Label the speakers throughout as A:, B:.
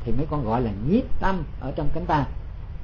A: thì mấy con gọi là nhiếp tâm ở trong cánh tay.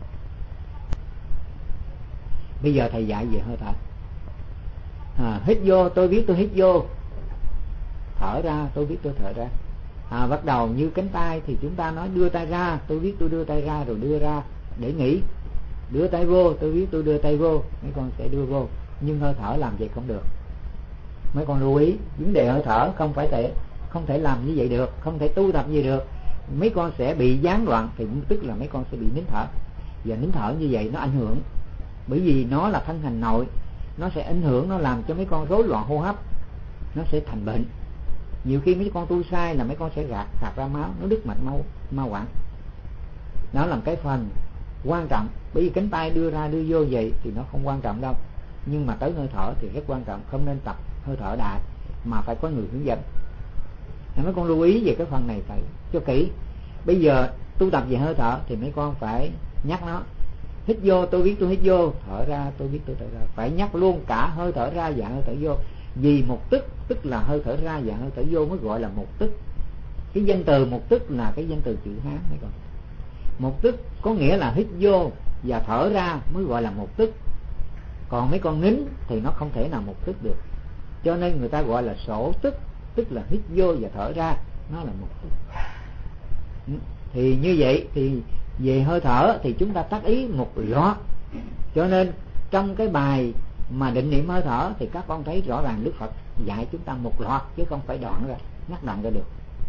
A: Bây giờ thầy dạy về hơi thở. Hít vô tôi biết tôi hít vô, thở ra tôi biết tôi thở ra. Bắt đầu như cánh tay thì chúng ta nói đưa tay ra, tôi biết tôi đưa tay ra, rồi đưa ra để nghỉ. Đưa tay vô, tôi biết tôi đưa tay vô, mấy con sẽ đưa vô. Nhưng hơi thở làm vậy không được. Mấy con lưu ý, vấn đề hơi thở không thể làm như vậy được, không thể tu tập gì được. Mấy con sẽ bị gián đoạn, thì tức là mấy con sẽ bị nín thở. Và nín thở như vậy nó ảnh hưởng, bởi vì nó là thân hành nội, nó sẽ ảnh hưởng, nó làm cho mấy con rối loạn hô hấp, nó sẽ thành bệnh. Nhiều khi mấy con tu sai là mấy con sẽ gạt ra máu, nó đứt mạch mau quản. Đó là cái phần quan trọng. Bởi vì cánh tay đưa ra đưa vô vậy thì nó không quan trọng đâu, nhưng mà tới hơi thở thì rất quan trọng. Không nên tập hơi thở đại mà phải có người hướng dẫn. Mấy con lưu ý về cái phần này phải cho kỹ. Bây giờ tu tập về hơi thở thì mấy con phải nhắc nó. Hít vô tôi biết tôi hít vô, thở ra tôi biết tôi thở ra. Phải nhắc luôn cả hơi thở ra và hơi thở vô. Vì một tức, tức là hơi thở ra và hơi thở vô mới gọi là một tức. Cái danh từ một tức là cái danh từ chữ Hán mấy con. Một tức có nghĩa là hít vô và thở ra mới gọi là một tức. Còn mấy con nín thì nó không thể nào một tức được. Cho nên người ta gọi là sổ tức, tức là hít vô và thở ra, nó là một tức. Thì như vậy thì về hơi thở thì chúng ta tác ý một loạt. Cho nên trong cái bài mà định niệm hơi thở thì các con thấy rõ ràng Đức Phật dạy chúng ta một loạt, chứ không phải đoạn ra, ngắt đoạn ra được.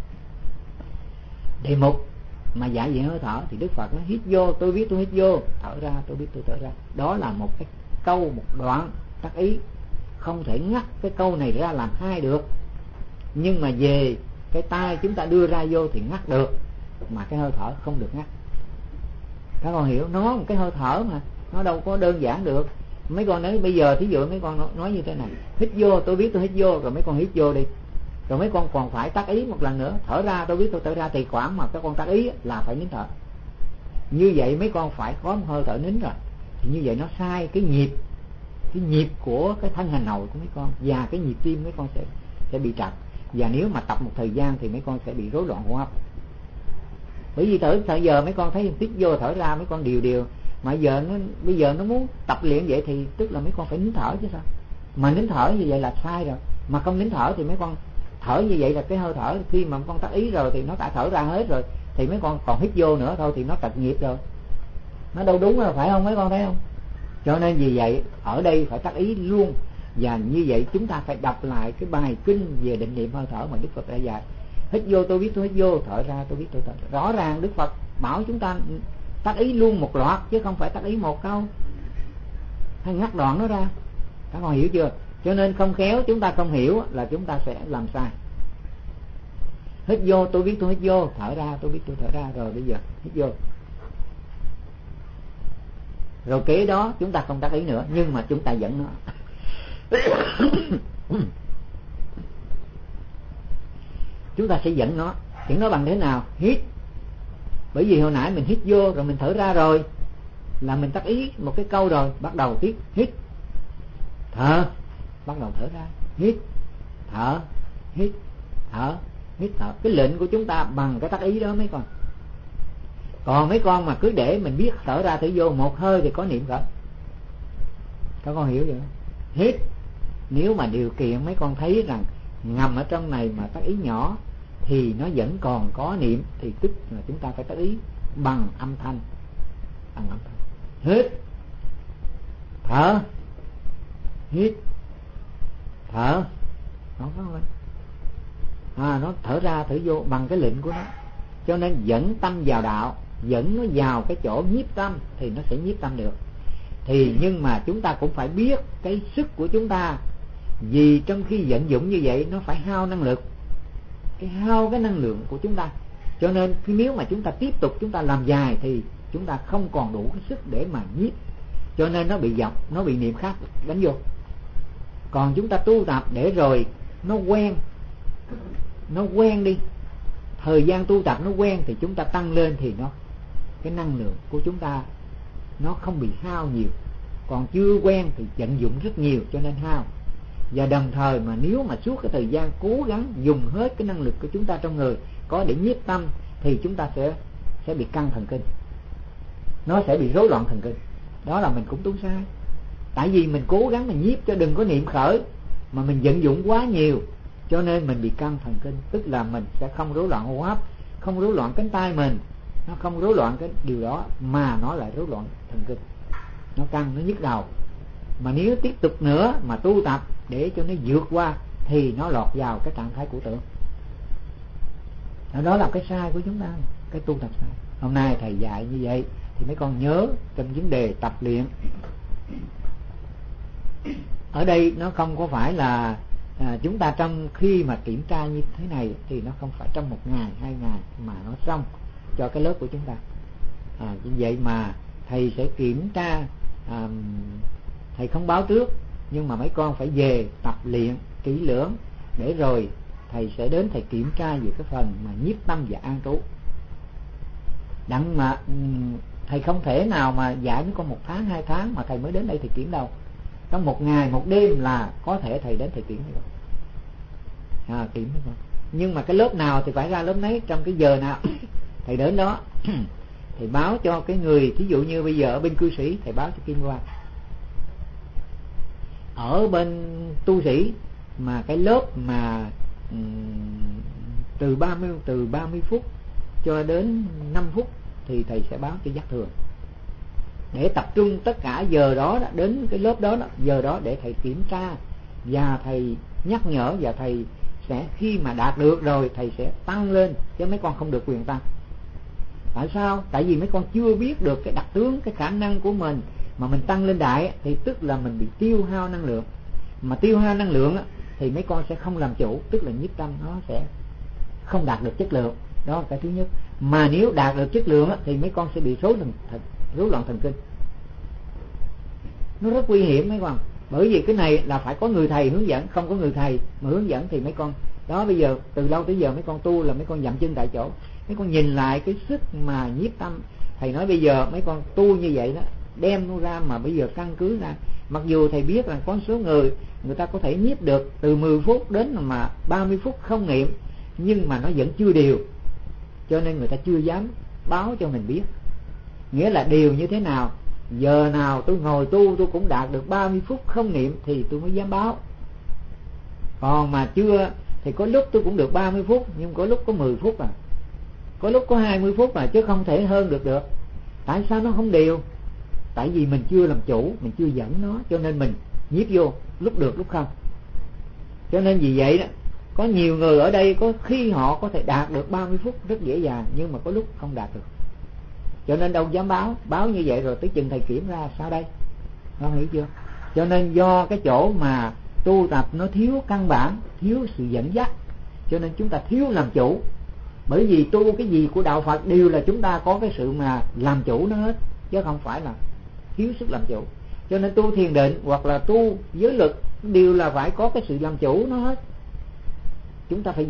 A: Đề mục mà dạy về hơi thở thì Đức Phật nói hít vô tôi biết tôi hít vô, thở ra tôi biết tôi thở ra. Đó là một cái câu, một đoạn tác ý. Không thể ngắt cái câu này ra làm hai được. Nhưng mà về cái tay chúng ta đưa ra vô thì ngắt được, mà cái hơi thở không được ngắt. Các con hiểu, nó một cái hơi thở mà, nó đâu có đơn giản được. Mấy con nói bây giờ thí dụ mấy con nói như thế này, hít vô tôi biết tôi hít vô, rồi mấy con hít vô đi, rồi mấy con còn phải tác ý một lần nữa, thở ra tôi biết tôi thở ra, thì khoảng mà các con tác ý là phải nín thở. Như vậy mấy con phải có một hơi thở nín rồi. Thì như vậy nó sai cái nhịp của cái thân hành nội của mấy con, và cái nhịp tim mấy con sẽ bị trật. Và nếu mà tập một thời gian thì mấy con sẽ bị rối loạn hô hấp. Bởi vì thời giờ mấy con thấy hít vô thở ra mấy con đều mà bây giờ nó muốn tập luyện vậy thì tức là mấy con phải nín thở chứ sao. Mà nín thở như vậy là sai rồi. Mà không nín thở thì mấy con thở như vậy là cái hơi thở khi mà con tác ý rồi thì nó đã thở ra hết rồi, thì mấy con còn hít vô nữa thôi thì nó trật nhịp rồi, nó đâu đúng rồi, phải không mấy con thấy không? Cho nên vì vậy ở đây phải tác ý luôn. Và như vậy chúng ta phải đọc lại cái bài kinh về định niệm hơi thở mà Đức Phật đã dạy. Hít vô tôi biết tôi hít vô, thở ra tôi biết tôi thở ra. Rõ ràng Đức Phật bảo chúng ta tác ý luôn một loạt, chứ không phải tác ý một câu hay ngắt đoạn nó ra. Các con hiểu chưa? Cho nên không khéo chúng ta không hiểu là chúng ta sẽ làm sai. Hít vô tôi biết tôi hít vô, thở ra tôi biết tôi thở ra. Rồi bây giờ hít vô, rồi kế đó chúng ta không tác ý nữa, nhưng mà chúng ta dẫn nó. Chúng ta sẽ dẫn nó bằng thế nào? Hít. Bởi vì hồi nãy mình hít vô rồi mình thở ra rồi, là mình tác ý một cái câu rồi. Bắt đầu tiếp hít thở, bắt đầu thở ra, hít thở, hít thở, hít thở. Cái lệnh của chúng ta bằng cái tác ý đó mấy con. Còn mấy con mà cứ để mình biết thở ra thở vô một hơi thì có niệm khởi. Các con hiểu vậy không? Hít, nếu mà điều kiện mấy con thấy rằng ngầm ở trong này mà tác ý nhỏ thì nó vẫn còn có niệm, thì tức là chúng ta phải tác ý bằng âm thanh. Hít thở, hít thở, nó thở ra thở vô bằng cái lệnh của nó. Cho nên dẫn tâm vào đạo, dẫn nó vào cái chỗ nhiếp tâm thì nó sẽ nhiếp tâm được. Thì nhưng mà chúng ta cũng phải biết cái sức của chúng ta, vì trong khi vận dụng như vậy nó phải hao năng lực, hao cái năng lượng của chúng ta. Cho nên nếu mà chúng ta tiếp tục chúng ta làm dài thì chúng ta không còn đủ cái sức để mà nhiếp. Cho nên nó bị dọc, nó bị niệm khác đánh vô. Còn chúng ta tu tập để rồi nó quen đi, thời gian tu tập nó quen thì chúng ta tăng lên thì cái năng lượng của chúng ta nó không bị hao nhiều. Còn chưa quen thì vận dụng rất nhiều cho nên hao. Và đồng thời mà nếu mà suốt cái thời gian cố gắng dùng hết cái năng lực của chúng ta trong người có để nhiếp tâm thì chúng ta sẽ sẽ bị căng thần kinh, nó sẽ bị rối loạn thần kinh. Đó là mình cũng đúng sai. Tại vì mình cố gắng mình nhiếp cho đừng có niệm khởi, mà mình vận dụng quá nhiều, cho nên mình bị căng thần kinh. Tức là mình sẽ không rối loạn hô hấp, không rối loạn cánh tay mình, nó không rối loạn cái điều đó, mà nó lại rối loạn thần kinh, nó căng, nó nhức đầu. Mà nếu tiếp tục nữa mà tu tập để cho nó vượt qua thì nó lọt vào cái trạng thái của tưởng. Đó là cái sai của chúng ta, cái tu tập sai. Hôm nay thầy dạy như vậy thì mấy con nhớ trong vấn đề tập luyện. Ở đây nó không có phải là chúng ta trong khi mà kiểm tra như thế này thì nó không phải trong 1 ngày 2 ngày mà nó xong cho cái lớp của chúng ta. Như vậy mà thầy sẽ kiểm tra, thầy không báo trước, nhưng mà mấy con phải về tập luyện kỹ lưỡng, để rồi thầy sẽ đến thầy kiểm tra về cái phần mà nhiếp tâm và an trú. Đặng mà thầy không thể nào mà dạy mấy con 1 tháng 2 tháng mà thầy mới đến đây thầy kiểm đâu. Trong 1 ngày 1 đêm là có thể thầy đến thầy kiểm mấy con, kiểm mấy con. Nhưng mà cái lớp nào thì phải ra lớp nấy, trong cái giờ nào thầy đến đó thầy báo cho cái người, thí dụ như bây giờ ở bên cư sĩ thầy báo cho Kim Loan, ở bên tu sĩ mà cái lớp mà từ 30 phút cho đến 5 phút thì thầy sẽ báo cho Giác Thường, để tập trung tất cả giờ đó, đến cái lớp đó, giờ đó để thầy kiểm tra và thầy nhắc nhở, và thầy sẽ khi mà đạt được rồi thầy sẽ tăng lên, chứ mấy con không được quyền tăng. Tại sao? Tại vì mấy con chưa biết được cái đặc tướng, cái khả năng của mình, mà mình tăng lên đại thì tức là mình bị tiêu hao năng lượng. Mà tiêu hao năng lượng thì mấy con sẽ không làm chủ, tức là nhiếp tâm nó sẽ không đạt được chất lượng. Đó là cái thứ nhất. Mà nếu đạt được chất lượng thì mấy con sẽ bị rối loạn thần kinh. Nó rất nguy hiểm mấy con. Bởi vì cái này là phải có người thầy hướng dẫn, không có người thầy mà hướng dẫn thì mấy con đó, bây giờ từ lâu tới giờ mấy con tu là mấy con dậm chân tại chỗ. Mấy con nhìn lại cái sức mà nhiếp tâm, thầy nói bây giờ mấy con tu như vậy đó, đem nó ra mà bây giờ căn cứ ra, mặc dù thầy biết là có số người ta có thể nhiếp được từ 10 phút đến mà 30 phút không niệm, nhưng mà nó vẫn chưa đều, cho nên người ta chưa dám báo cho mình biết. Nghĩa là điều như thế nào, giờ nào tôi ngồi tu tôi cũng đạt được 30 phút không niệm thì tôi mới dám báo. Còn mà chưa thì có lúc tôi cũng được 30 phút, nhưng có lúc có 10 phút có lúc có 20 phút chứ không thể hơn được. Tại sao nó không đều? Tại vì mình chưa làm chủ, mình chưa dẫn nó, cho nên mình nhiếp vô lúc được lúc không. Cho nên vì vậy đó, có nhiều người ở đây có khi họ có thể đạt được 30 phút rất dễ dàng, nhưng mà có lúc không đạt được, cho nên đâu dám báo như vậy rồi tới chừng thầy kiểm ra sao đây, con hiểu chưa? Cho nên do cái chỗ mà tu tập nó thiếu căn bản, thiếu sự dẫn dắt, cho nên chúng ta thiếu làm chủ. Bởi vì tu cái gì của đạo Phật đều là chúng ta có cái sự mà làm chủ nó hết, chứ không phải là thiếu sức làm chủ. Cho nên tu thiền định hoặc là tu giới luật đều là phải có cái sự làm chủ nó hết. Chúng ta phải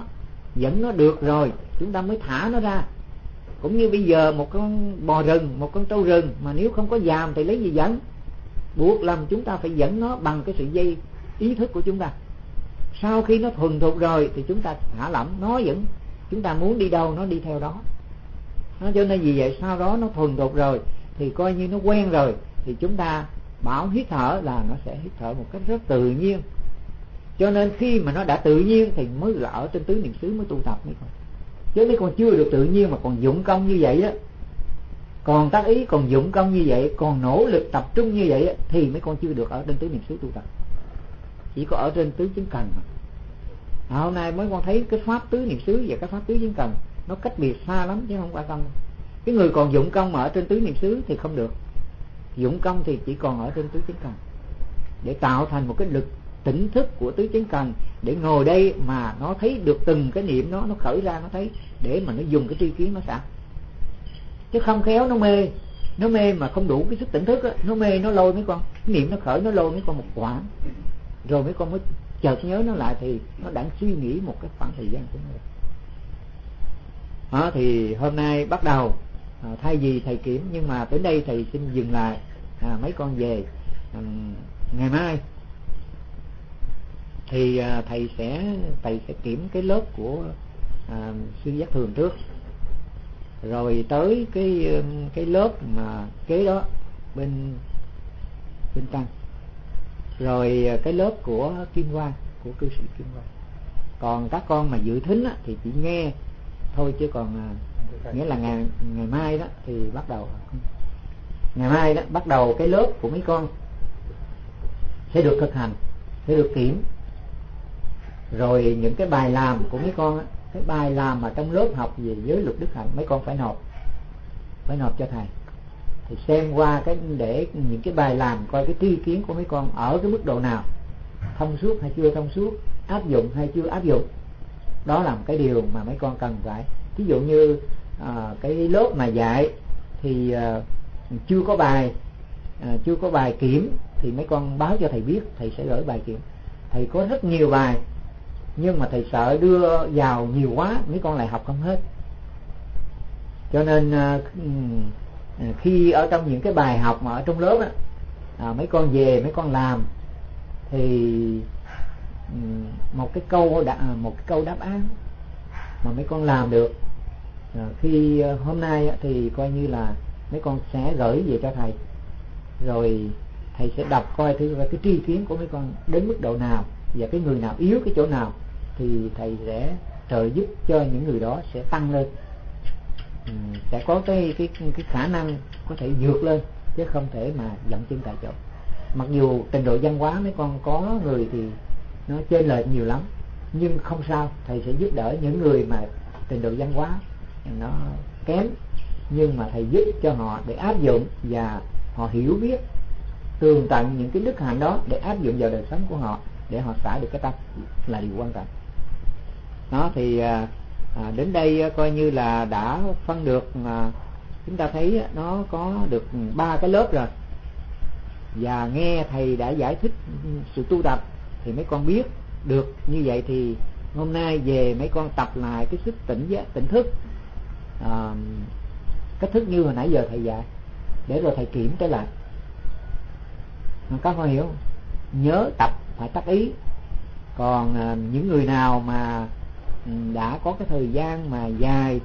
A: dẫn nó được rồi chúng ta mới thả nó ra. Cũng như bây giờ một con bò rừng, một con trâu rừng mà nếu không có giàm thì lấy gì dẫn? Buộc lòng chúng ta phải dẫn nó bằng cái sự dây ý thức của chúng ta. Sau khi nó thuần thục rồi thì chúng ta thả lỏng, nó vẫn chúng ta muốn đi đâu nó đi theo đó. Cho nên vì vậy sau đó nó thuần thục rồi thì coi như nó quen rồi, thì chúng ta bảo hít thở là nó sẽ hít thở một cách rất tự nhiên. Cho nên khi mà nó đã tự nhiên thì mới là ở trên tứ niệm xứ mới tu tập mấy con. Chứ mấy con chưa được tự nhiên mà còn dụng công như vậy đó, còn tác ý, còn dụng công như vậy, còn nỗ lực tập trung như vậy thì mấy con chưa được ở trên tứ niệm xứ tu tập, chỉ có ở trên tứ chứng cần mà. Hôm nay mới con thấy cái pháp tứ niệm xứ và cái pháp tứ chứng cần nó cách biệt xa lắm chứ không phải không. Cái người còn dụng công mà ở trên tứ niệm xứ thì không được, dụng công thì chỉ còn ở trên tứ chứng cần, để tạo thành một cái lực tỉnh thức của tứ chứng cần, để ngồi đây mà nó thấy được từng cái niệm nó khởi ra, nó thấy để mà nó dùng cái tri kiến nó xả. Chứ không khéo nó mê mà không đủ cái sức tỉnh thức đó, nó mê nó lôi mấy con, cái niệm nó khởi nó lôi mấy con một quãng, rồi mấy con mới chợt nhớ nó lại thì nó đã suy nghĩ một cái khoảng thời gian của nó. Thì hôm nay bắt đầu thay vì thầy kiểm, nhưng mà tới đây thầy xin dừng lại, mấy con về. Ngày mai thì thầy sẽ kiểm cái lớp của sư Giác Thường trước. rồi tới cái lớp mà kế đó bên Tăng, rồi cái lớp của Kim Quang, của cư sĩ Kim Quang. Còn các con mà dự thính á, thì chỉ nghe thôi, chứ còn nghĩa là ngày mai đó thì bắt đầu, ngày mai đó bắt đầu cái lớp của mấy con sẽ được thực hành, sẽ được kiểm. Rồi những cái bài làm của mấy con á, cái bài làm mà trong lớp học về giới luật đức hạnh, mấy con phải nộp cho thầy. Thì xem qua để những cái bài làm coi cái tri kiến của mấy con ở cái mức độ nào, thông suốt hay chưa thông suốt, áp dụng hay chưa áp dụng. Đó là một cái điều mà mấy con cần phải. Ví dụ như cái lớp mà dạy thì chưa có bài kiểm thì mấy con báo cho thầy biết, thầy sẽ gửi bài kiểm. Thầy có rất nhiều bài, nhưng mà thầy sợ đưa vào nhiều quá mấy con lại học không hết. Cho nên khi ở trong những cái bài học mà ở trong lớp á, mấy con về mấy con làm thì một cái câu đáp án mà mấy con làm được, khi hôm nay thì coi như là mấy con sẽ gửi về cho thầy, rồi thầy sẽ đọc coi thử cái tri kiến của mấy con đến mức độ nào, và cái người nào yếu cái chỗ nào thì thầy sẽ trợ giúp cho những người đó sẽ tăng lên, sẽ có cái khả năng có thể vượt lên, chứ không thể mà dậm chân tại chỗ. Mặc dù trình độ văn hóa mấy con có người thì nó chênh lệch nhiều lắm, nhưng không sao, thầy sẽ giúp đỡ những người mà trình độ văn hóa nó kém, nhưng mà thầy giúp cho họ để áp dụng, và họ hiểu biết tường tận những cái đức hạnh đó để áp dụng vào đời sống của họ, để họ xả được cái tâm, là điều quan trọng. Đó thì đến đây coi như là đã phân được, chúng ta thấy nó có được 3 cái lớp rồi, và nghe thầy đã giải thích sự tu tập thì mấy con biết được như vậy. Thì hôm nay về mấy con tập lại cái sức tỉnh thức, cách thức như hồi nãy giờ thầy dạy, để rồi thầy kiểm trở lại. Các con hiểu không? Nhớ tập phải tác ý. Còn những người nào mà đã có cái thời gian mà dài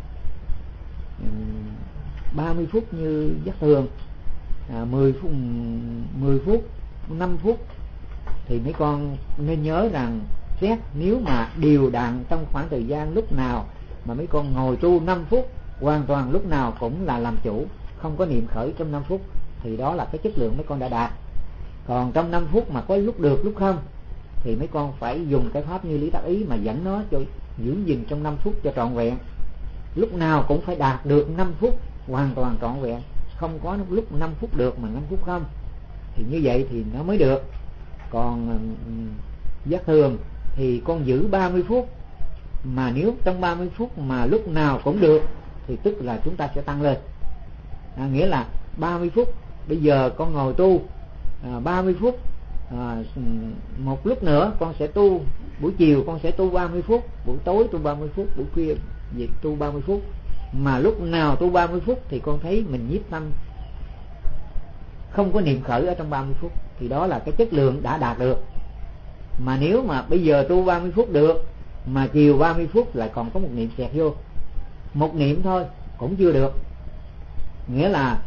A: 30 phút như Giác Tường, 10 phút 5 phút thì mấy con nên nhớ rằng xét nếu mà đều đặn trong khoảng thời gian lúc nào mà mấy con ngồi tu 5 phút hoàn toàn, lúc nào cũng là làm chủ, không có niệm khởi trong 5 phút, thì đó là cái chất lượng mấy con đã đạt. Còn trong 5 phút mà có lúc được lúc không thì mấy con phải dùng cái pháp như lý tác ý mà dẫn nó cho giữ gìn trong 5 phút cho trọn vẹn. Lúc nào cũng phải đạt được 5 phút hoàn toàn trọn vẹn, không có lúc 5 phút được mà 5 phút không, thì như vậy thì nó mới được. Còn Giác Thường thì con giữ 30 phút, mà nếu trong 30 phút mà lúc nào cũng được thì tức là chúng ta sẽ tăng lên. Nghĩa là 30 phút bây giờ con ngồi tu 30 phút, một lúc nữa con sẽ tu, buổi chiều con sẽ tu 30 phút, buổi tối tu 30 phút, buổi khuya tu 30 phút. Mà lúc nào tu 30 phút thì con thấy mình nhiếp tâm, không có niệm khởi ở trong 30 phút, thì đó là cái chất lượng đã đạt được. Mà nếu mà bây giờ tu 30 phút được, mà chiều 30 phút lại còn có một niệm xẹt vô, một niệm thôi cũng chưa được. Nghĩa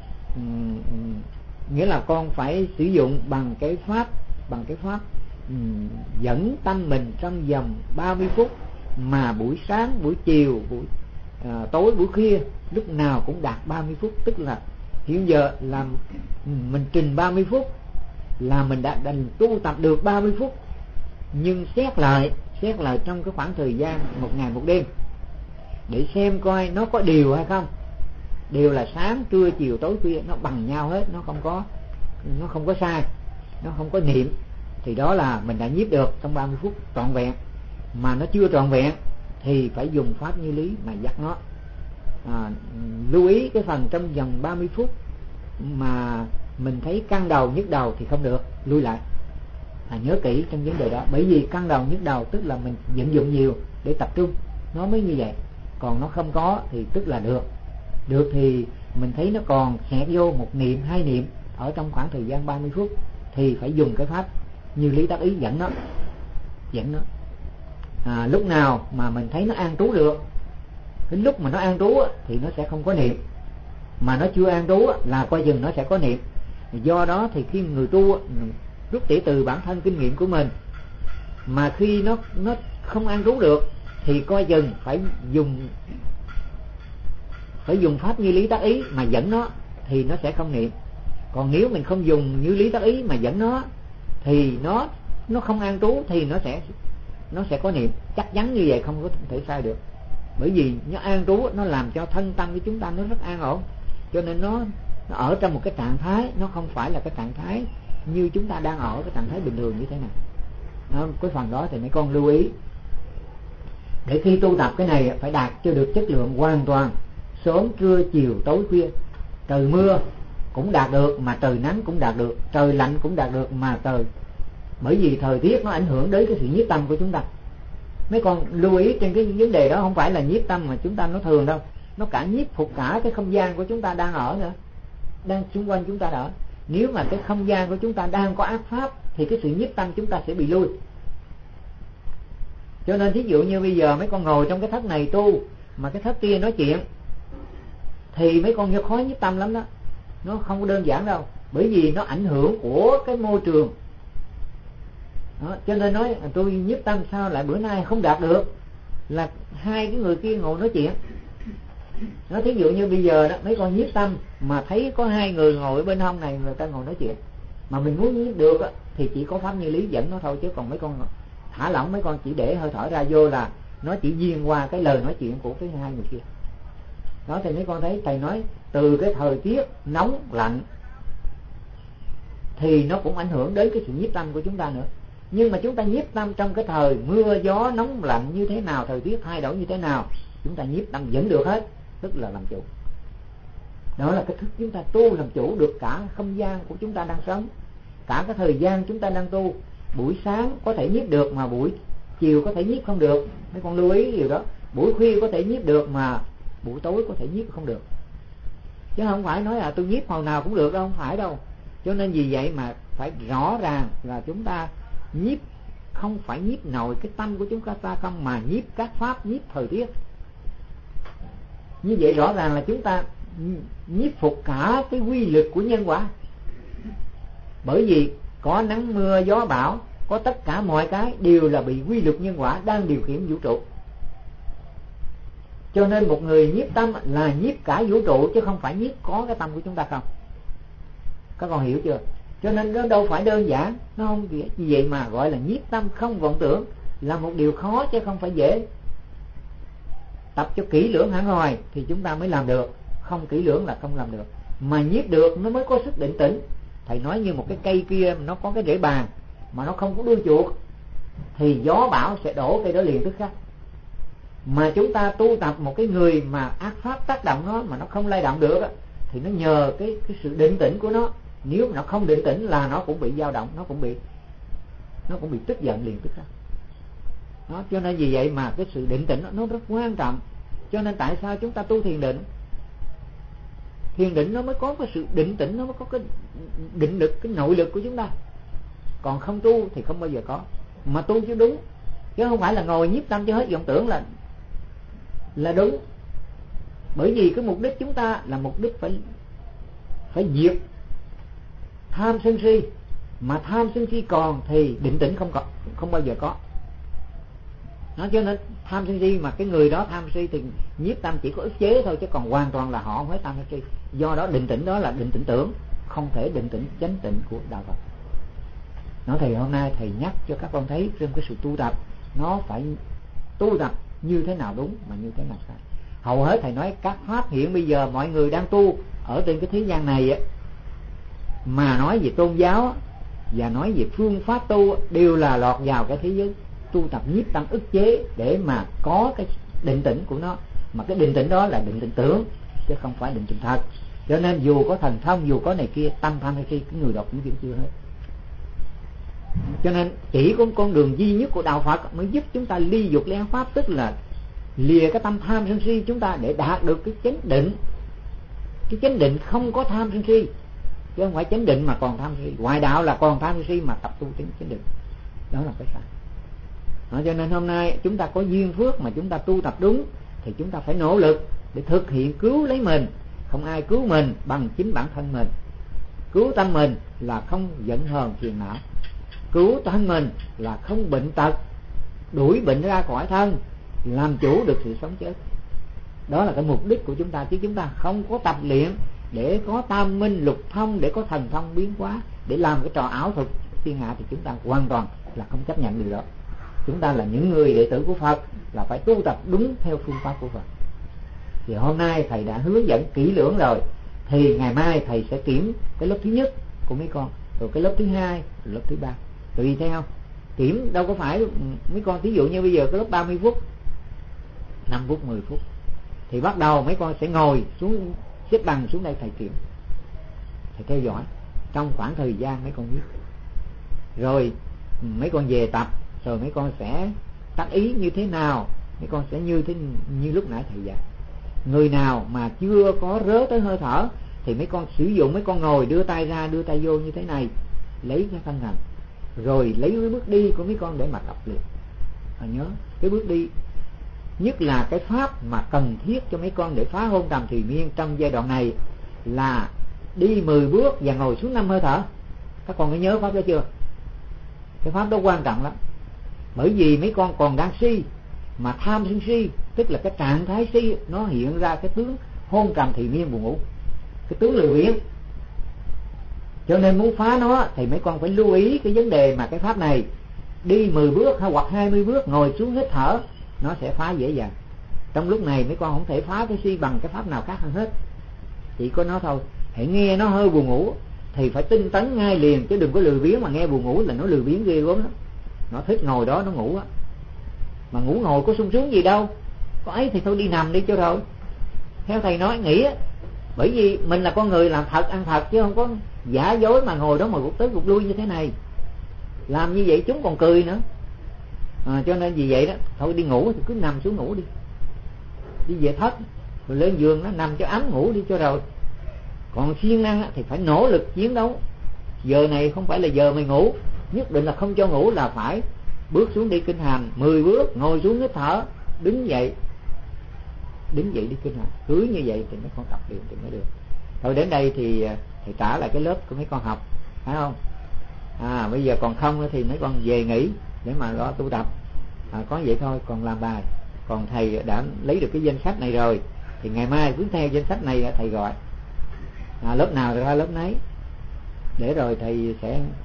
A: là con phải sử dụng bằng cái pháp dẫn tâm mình trong vòng 30 phút, mà buổi sáng, buổi chiều, tối, buổi khuya lúc nào cũng đạt 30 phút. Tức là hiện giờ là mình trình 30 phút là mình đã tu tập được 30 phút. Nhưng xét lại trong cái khoảng thời gian một ngày một đêm, để xem coi nó có điều hay không. Điều là sáng, trưa, chiều, tối, khuya nó bằng nhau hết, nó không có sai, nó không có niệm, thì đó là mình đã nhiếp được trong 30 phút trọn vẹn. Mà nó chưa trọn vẹn thì phải dùng pháp như lý mà dắt nó. Lưu ý cái phần trong vòng 30 phút mà mình thấy căng đầu nhức đầu thì không được, lui lại. Nhớ kỹ trong vấn đề đó, bởi vì căng đầu nhức đầu tức là mình vận dụng nhiều để tập trung, nó mới như vậy. Còn nó không có thì tức là được thì mình thấy nó còn xẹt vô một niệm, hai niệm ở trong khoảng thời gian 30 phút thì phải dùng cái pháp như lý tác ý dẫn nó. Lúc nào mà mình thấy nó an trú được Cái lúc mà nó an trú thì nó sẽ không có niệm, mà nó chưa an trú là coi chừng nó sẽ có niệm. Do đó thì khi người tu rút tỉa từ bản thân kinh nghiệm của mình, mà khi nó không an trú được thì coi chừng phải dùng pháp như lý tác ý mà dẫn nó thì nó sẽ không niệm. Còn nếu mình không dùng như lý tác ý mà dẫn nó thì nó không an trú thì nó sẽ có niệm. Chắc chắn như vậy, không có thể sai được. Bởi vì nó an trú, nó làm cho thân tâm của chúng ta nó rất an ổn, cho nên nó ở trong một cái trạng thái, nó không phải là cái trạng thái như chúng ta đang ở cái trạng thái bình thường như thế này. Cái phần đó thì mấy con lưu ý, để khi tu tập cái này phải đạt cho được chất lượng hoàn toàn, sớm trưa chiều tối khuya, trời mưa cũng đạt được mà trời nắng cũng đạt được, trời lạnh cũng đạt được mà bởi vì thời tiết nó ảnh hưởng đến cái sự nhiếp tâm của chúng ta. Mấy con lưu ý trên cái vấn đề đó, không phải là nhiếp tâm mà chúng ta nói thường đâu, nó cả nhiếp phục cả cái không gian của chúng ta đang ở nữa, đang xung quanh chúng ta ở. Nếu mà cái không gian của chúng ta đang có ác pháp thì cái sự nhiếp tâm chúng ta sẽ bị lui. Cho nên thí dụ như bây giờ mấy con ngồi trong cái thất này tu, mà cái thất kia nói chuyện thì mấy con khó nhiếp tâm lắm đó. Nó không có đơn giản đâu, bởi vì nó ảnh hưởng của cái môi trường đó. Cho nên nói tôi nhiếp tâm sao lại bữa nay không đạt được, là hai cái người kia ngồi nói chuyện. Nó thí dụ như bây giờ đó, mấy con nhiếp tâm mà thấy có hai người ngồi ở bên hông này, người ta ngồi nói chuyện, mà mình muốn nhiếp được thì chỉ có pháp như lý dẫn nó thôi. Chứ còn mấy con thả lỏng, mấy con chỉ để hơi thở ra vô là nó chỉ duyên qua cái lời nói chuyện của cái hai người kia đó. Thì mấy con thấy thầy nói từ cái thời tiết nóng lạnh thì nó cũng ảnh hưởng đến cái sự nhiếp tâm của chúng ta nữa. Nhưng mà chúng ta nhiếp tâm trong cái thời mưa gió nóng lạnh như thế nào, thời tiết thay đổi như thế nào, chúng ta nhiếp tâm vẫn được hết, tức là làm chủ. Đó là cái thức chúng ta tu làm chủ được cả không gian của chúng ta đang sống, cả cái thời gian chúng ta đang tu. Buổi sáng có thể nhiếp được mà buổi chiều có thể nhiếp không được, mấy con lưu ý điều đó. Buổi khuya có thể nhiếp được mà buổi tối có thể nhiếp không được. Chứ không phải nói là tôi nhiếp hồi nào cũng được đâu, không phải đâu. Cho nên vì vậy mà phải rõ ràng là chúng ta nhiếp không phải nhiếp nội cái tâm của chúng ta không, mà nhiếp các pháp, nhiếp thời tiết. Như vậy rõ ràng là chúng ta nhiếp phục cả cái quy luật của nhân quả. Bởi vì có nắng mưa gió bão, có tất cả mọi cái đều là bị quy luật nhân quả đang điều khiển vũ trụ. Cho nên một người nhiếp tâm là nhiếp cả vũ trụ, chứ không phải nhiếp có cái tâm của chúng ta không. Các con hiểu chưa? Cho nên nó đâu phải đơn giản, nó không vì vậy mà gọi là nhiếp tâm không vọng tưởng, là một điều khó chứ không phải dễ. Tập cho kỹ lưỡng hẳn hoài thì chúng ta mới làm được, không kỹ lưỡng là không làm được. Mà nhiếp được nó mới có sức định tĩnh. Thầy nói như một cái cây kia nó có cái rễ bàn mà nó không có đuôi chuột thì gió bão sẽ đổ cây đó liền tức khắc. Mà chúng ta tu tập một cái người mà ác pháp tác động nó mà nó không lay động được thì nó nhờ cái sự định tĩnh của nó. Nếu mà nó không định tĩnh là nó cũng bị dao động, nó cũng bị tức giận liền tức khắc đó. Cho nên vì vậy mà cái sự định tĩnh nó rất quan trọng. Cho nên tại sao chúng ta tu thiền định? Thiền định nó mới có cái sự định tĩnh, nó mới có cái định lực, cái nội lực của chúng ta. Còn không tu thì không bao giờ có. Mà tu chứ đúng, chứ không phải là ngồi nhiếp tâm cho hết vọng tưởng là đúng. Bởi vì cái mục đích chúng ta là mục đích phải diệt tham sân si. Mà tham sân si còn thì định tĩnh không bao giờ có. Nó cho nên tham sân si mà cái người đó tham si thì nhiếp tâm chỉ có ức chế thôi, chứ còn hoàn toàn là họ không phải tham sân si. Do đó định tĩnh đó là định tĩnh tưởng, không thể định tĩnh chánh tịnh của đạo Phật. Nó thì hôm nay thầy nhắc cho các con thấy trong cái sự tu tập, nó phải tu tập như thế nào đúng mà như thế nào sai. Hầu hết thầy nói các pháp hiện bây giờ mọi người đang tu ở trên cái thế gian này mà nói về tôn giáo và nói về phương pháp tu đều là lọt vào cái thế giới tu tập nhiếp tâm ức chế để mà có cái định tĩnh của nó. Mà cái định tĩnh đó là định tĩnh tưởng chứ không phải định tĩnh thật. Cho nên dù có thần thông, dù có này kia, tâm tham hay si cái người đọc cũng chưa hết. Cho nên chỉ có con đường duy nhất của đạo Phật mới giúp chúng ta ly dục ly ác pháp, tức là lìa cái tâm tham sân si chúng ta để đạt được cái chánh định. Cái chánh định không có tham sân si, chứ không phải chánh định mà còn tham sân si. Ngoài đạo là còn tham sân si mà tập tu chánh định, đó là cái sai. Cho nên hôm nay chúng ta có duyên phước mà chúng ta tu tập đúng thì chúng ta phải nỗ lực để thực hiện cứu lấy mình. Không ai cứu mình bằng chính bản thân mình. Cứu tâm mình là không giận hờn phiền não. Cứu thân mình là không bệnh tật, đuổi bệnh ra khỏi thân, làm chủ được sự sống chết. Đó là cái mục đích của chúng ta, chứ chúng ta không có tập luyện để có tam minh lục thông, để có thần thông biến hóa, để làm cái trò ảo thuật thiên hạ, thì chúng ta hoàn toàn là không chấp nhận điều đó. Chúng ta là những người đệ tử của Phật, là phải tu tập đúng theo phương pháp của Phật. Thì hôm nay thầy đã hướng dẫn kỹ lưỡng rồi, thì ngày mai thầy sẽ kiểm cái lớp thứ nhất của mấy con, rồi cái lớp thứ hai, rồi lớp thứ ba, tùy theo. Kiểm đâu có phải mấy con, thí dụ như bây giờ cái lớp 30 phút, 5 phút, 10 phút, thì bắt đầu mấy con sẽ ngồi xuống, xếp bằng xuống đây thầy kiểm. Thầy theo dõi trong khoảng thời gian mấy con biết. Rồi mấy con về tập, rồi mấy con sẽ tác ý như thế nào, mấy con sẽ như lúc nãy thầy dạy. Người nào mà chưa có rớ tới hơi thở thì mấy con sử dụng, mấy con ngồi đưa tay ra đưa tay vô như thế này, lấy cái thân hành, rồi lấy cái bước đi của mấy con để mà tập luyện. Nhớ cái bước đi, nhất là cái pháp mà cần thiết cho mấy con để phá hôn trầm thùy miên trong giai đoạn này là đi 10 bước và ngồi xuống 5 hơi thở. Các con có nhớ pháp đó chưa? Cái pháp đó quan trọng lắm. Bởi vì mấy con còn đang si, mà tham sân si, tức là cái trạng thái si, nó hiện ra cái tướng hôn trầm thùy miên buồn ngủ, cái tướng lười biếng. Cho nên muốn phá nó thì mấy con phải lưu ý cái vấn đề mà cái pháp này đi 10 bước hay hoặc 20 bước ngồi xuống hít thở, nó sẽ phá dễ dàng. Trong lúc này mấy con không thể phá cái si bằng cái pháp nào khác hơn hết, chỉ có nó thôi. Hãy nghe nó hơi buồn ngủ thì phải tinh tấn ngay liền, chứ đừng có lười biếng mà nghe buồn ngủ là nó lười biếng ghê gớm lắm. Nó thích ngồi đó nó ngủ á, mà ngủ ngồi có sung sướng gì đâu, có ấy thì thôi đi nằm đi cho rồi. Theo thầy nói nghĩ á, bởi vì mình là con người làm thật ăn thật, chứ không có giả dối mà ngồi đó mà gục tới gục lui như thế này. Làm như vậy chúng còn cười nữa. Cho nên vì vậy đó, thôi đi ngủ thì cứ nằm xuống ngủ đi, đi về thất rồi lên giường nó nằm cho ấm ngủ đi cho rồi. Còn siêng năng thì phải nỗ lực chiến đấu. Giờ này không phải là giờ mày ngủ, nhất định là không cho ngủ, là phải bước xuống đi kinh hành 10 bước, ngồi xuống hít thở, đứng dậy đi kinh hành. Cứ như vậy thì mấy con tập luyện thì mới được. Thôi đến đây thì trả lại cái lớp của mấy con học, phải không? Bây giờ còn không thì mấy con về nghỉ để mà lo tu tập. Có vậy thôi, còn làm bài. Còn thầy đã lấy được cái danh sách này rồi, thì ngày mai cứ theo danh sách này thầy gọi, lớp nào ra lớp nấy, để rồi thầy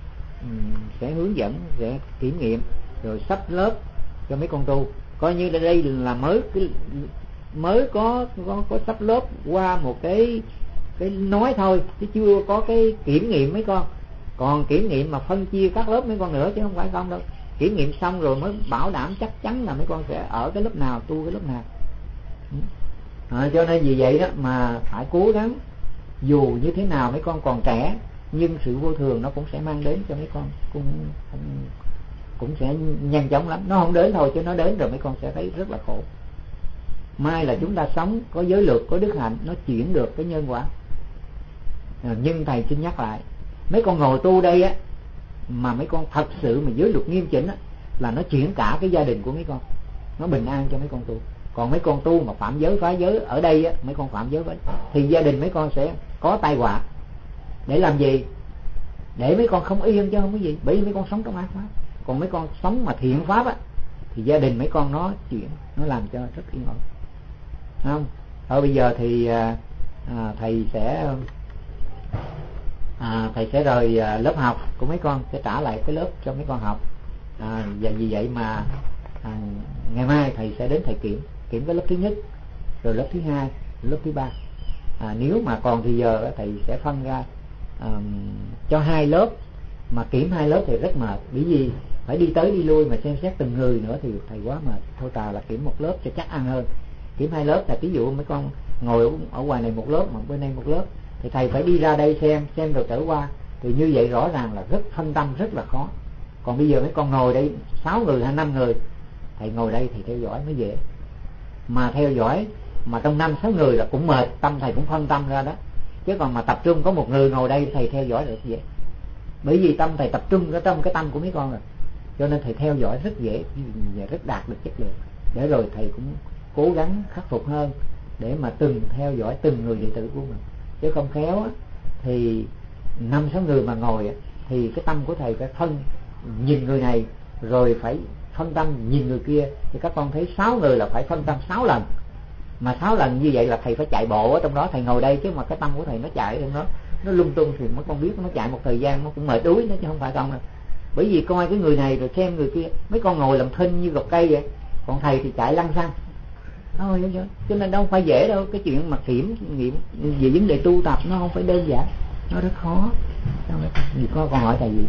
A: sẽ hướng dẫn, sẽ kiểm nghiệm, rồi sắp lớp cho mấy con tu. Coi như đây là mới có sắp lớp qua một cái nói thôi, chứ chưa có cái kiểm nghiệm mấy con. Còn kiểm nghiệm mà phân chia các lớp mấy con nữa, chứ không phải không đâu. Kiểm nghiệm xong rồi mới bảo đảm chắc chắn là mấy con sẽ ở cái lớp nào, tu cái lớp nào. Cho nên vì vậy đó mà phải cố gắng. Dù như thế nào mấy con còn trẻ, nhưng sự vô thường nó cũng sẽ mang đến cho mấy con, cũng sẽ nhanh chóng lắm. Nó không đến thôi, chứ nó đến rồi mấy con sẽ thấy rất là khổ. Mai là chúng ta sống có giới luật, có đức hạnh, nó chuyển được cái nhân quả. Nhưng thầy xin nhắc lại, mấy con ngồi tu đây á, mà mấy con thật sự mà giới luật nghiêm chỉnh á, là nó chuyển cả cái gia đình của mấy con, nó bình an cho mấy con tu. Còn mấy con tu mà phạm giới phá giới ở đây á, mấy con phạm giới thì gia đình mấy con sẽ có tai họa. Để làm gì? Để mấy con không yên chứ không có gì. Bởi vì mấy con sống trong ác pháp. Còn mấy con sống mà thiện pháp á, thì gia đình mấy con nó chuyển, nó làm cho rất yên ổn, không? Thôi bây giờ thì thầy sẽ rời lớp học của mấy con, sẽ trả lại cái lớp cho mấy con học. Và vì vậy mà ngày mai thầy sẽ đến thầy kiểm cái lớp thứ nhất, rồi lớp thứ hai, lớp thứ ba. Nếu mà còn thì giờ thầy sẽ phân ra cho 2 lớp, mà kiểm 2 lớp thì rất mệt, bởi vì phải đi tới đi lui mà xem xét từng người nữa thì thầy quá mệt. Thôi tà là kiểm 1 lớp cho chắc ăn hơn. Kiểm 2 lớp là ví dụ mấy con ngồi ở ngoài này 1 lớp, mà bên đây 1 lớp, thì thầy phải đi ra đây xem rồi trở qua. Thì như vậy rõ ràng là rất phân tâm, rất là khó. Còn bây giờ mấy con ngồi đây 6 người hay 5 người, thầy ngồi đây thì theo dõi nó dễ. Mà theo dõi mà trong 5-6 người là cũng mệt, tâm thầy cũng phân tâm ra đó. Chứ còn mà tập trung có 1 người ngồi đây thầy theo dõi được dễ. Bởi vì tâm thầy tập trung ở trong cái tâm của mấy con rồi, cho nên thầy theo dõi rất dễ và rất đạt được chất lượng. Để rồi thầy cũng cố gắng khắc phục hơn để mà từng theo dõi từng người đệ tử của mình. Chứ không khéo á, thì 5-6 người mà ngồi á, thì cái tâm của thầy phải phân nhìn người này rồi phải phân tâm nhìn người kia, thì các con thấy 6 người là phải phân tâm 6 lần, mà 6 lần như vậy là thầy phải chạy bộ ở trong đó. Thầy ngồi đây chứ mà cái tâm của thầy nó chạy trong đó, nó lung tung thì mấy con biết nó chạy một thời gian nó cũng mệt đuối nữa chứ không phải không đâu. Bởi vì coi cái người này rồi xem người kia, mấy con ngồi làm thinh như gọt cây vậy, còn thầy thì chạy lăn xăng thôi. Cho nên đâu phải dễ đâu, cái chuyện mà kiểm nghiệm về vấn đề tu tập nó không phải đơn giản, nó rất khó. Gì có con hỏi thầy gì?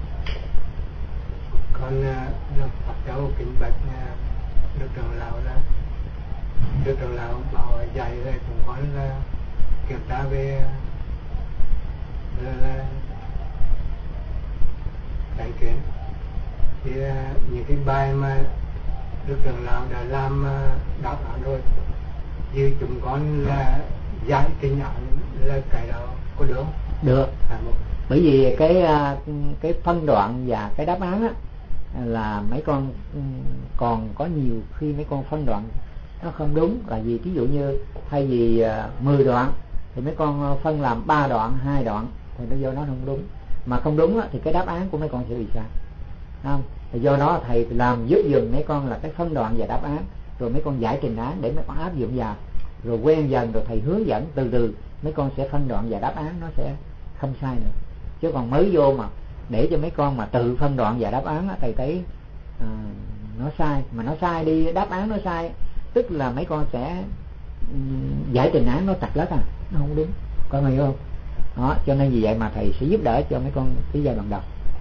B: Con Phật giáo kính bạch Đức Trưởng Lão là Đức Trưởng Lão bảo dạy rồi cũng có là kiểm tra về là đại kiến thì những cái bài mà Đức Trưởng Lão đã làm đáp án rồi, như chúng con là giải trình án là cái đó có được không?
A: Được. Bởi vì cái phân đoạn và cái đáp án á, là mấy con còn có nhiều khi mấy con phân đoạn nó không đúng. Là vì ví dụ như thay vì 10 đoạn thì mấy con phân làm 3 đoạn 2 đoạn thì nó do nó không đúng. Mà không đúng á, thì cái đáp án của mấy con sẽ bị sai, không? Thì do đó thầy làm giúp dùm mấy con là cái phân đoạn và đáp án, rồi mấy con giải trình án để mấy con áp dụng vào, rồi quen dần rồi thầy hướng dẫn từ từ mấy con sẽ phân đoạn và đáp án nó sẽ không sai nữa. Chứ còn mới vô mà để cho mấy con mà tự phân đoạn và đáp án á, thầy thấy nó sai. Mà nó sai đi, đáp án nó sai, tức là mấy con sẽ giải trình án nó trật lất nó không đúng, con hiểu không? Đó, cho nên vì vậy mà thầy sẽ giúp đỡ cho mấy con cái giai đoạn đầu.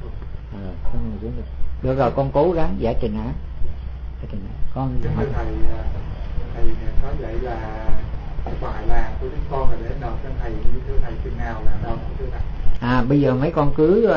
A: Được rồi, con cố gắng giải trình án. Con
B: thầy có vậy là phải là của chúng con là để nộp cho thầy, như thưa thầy chừng nào là nộp thưa thầy?
A: Bây giờ mấy con cứ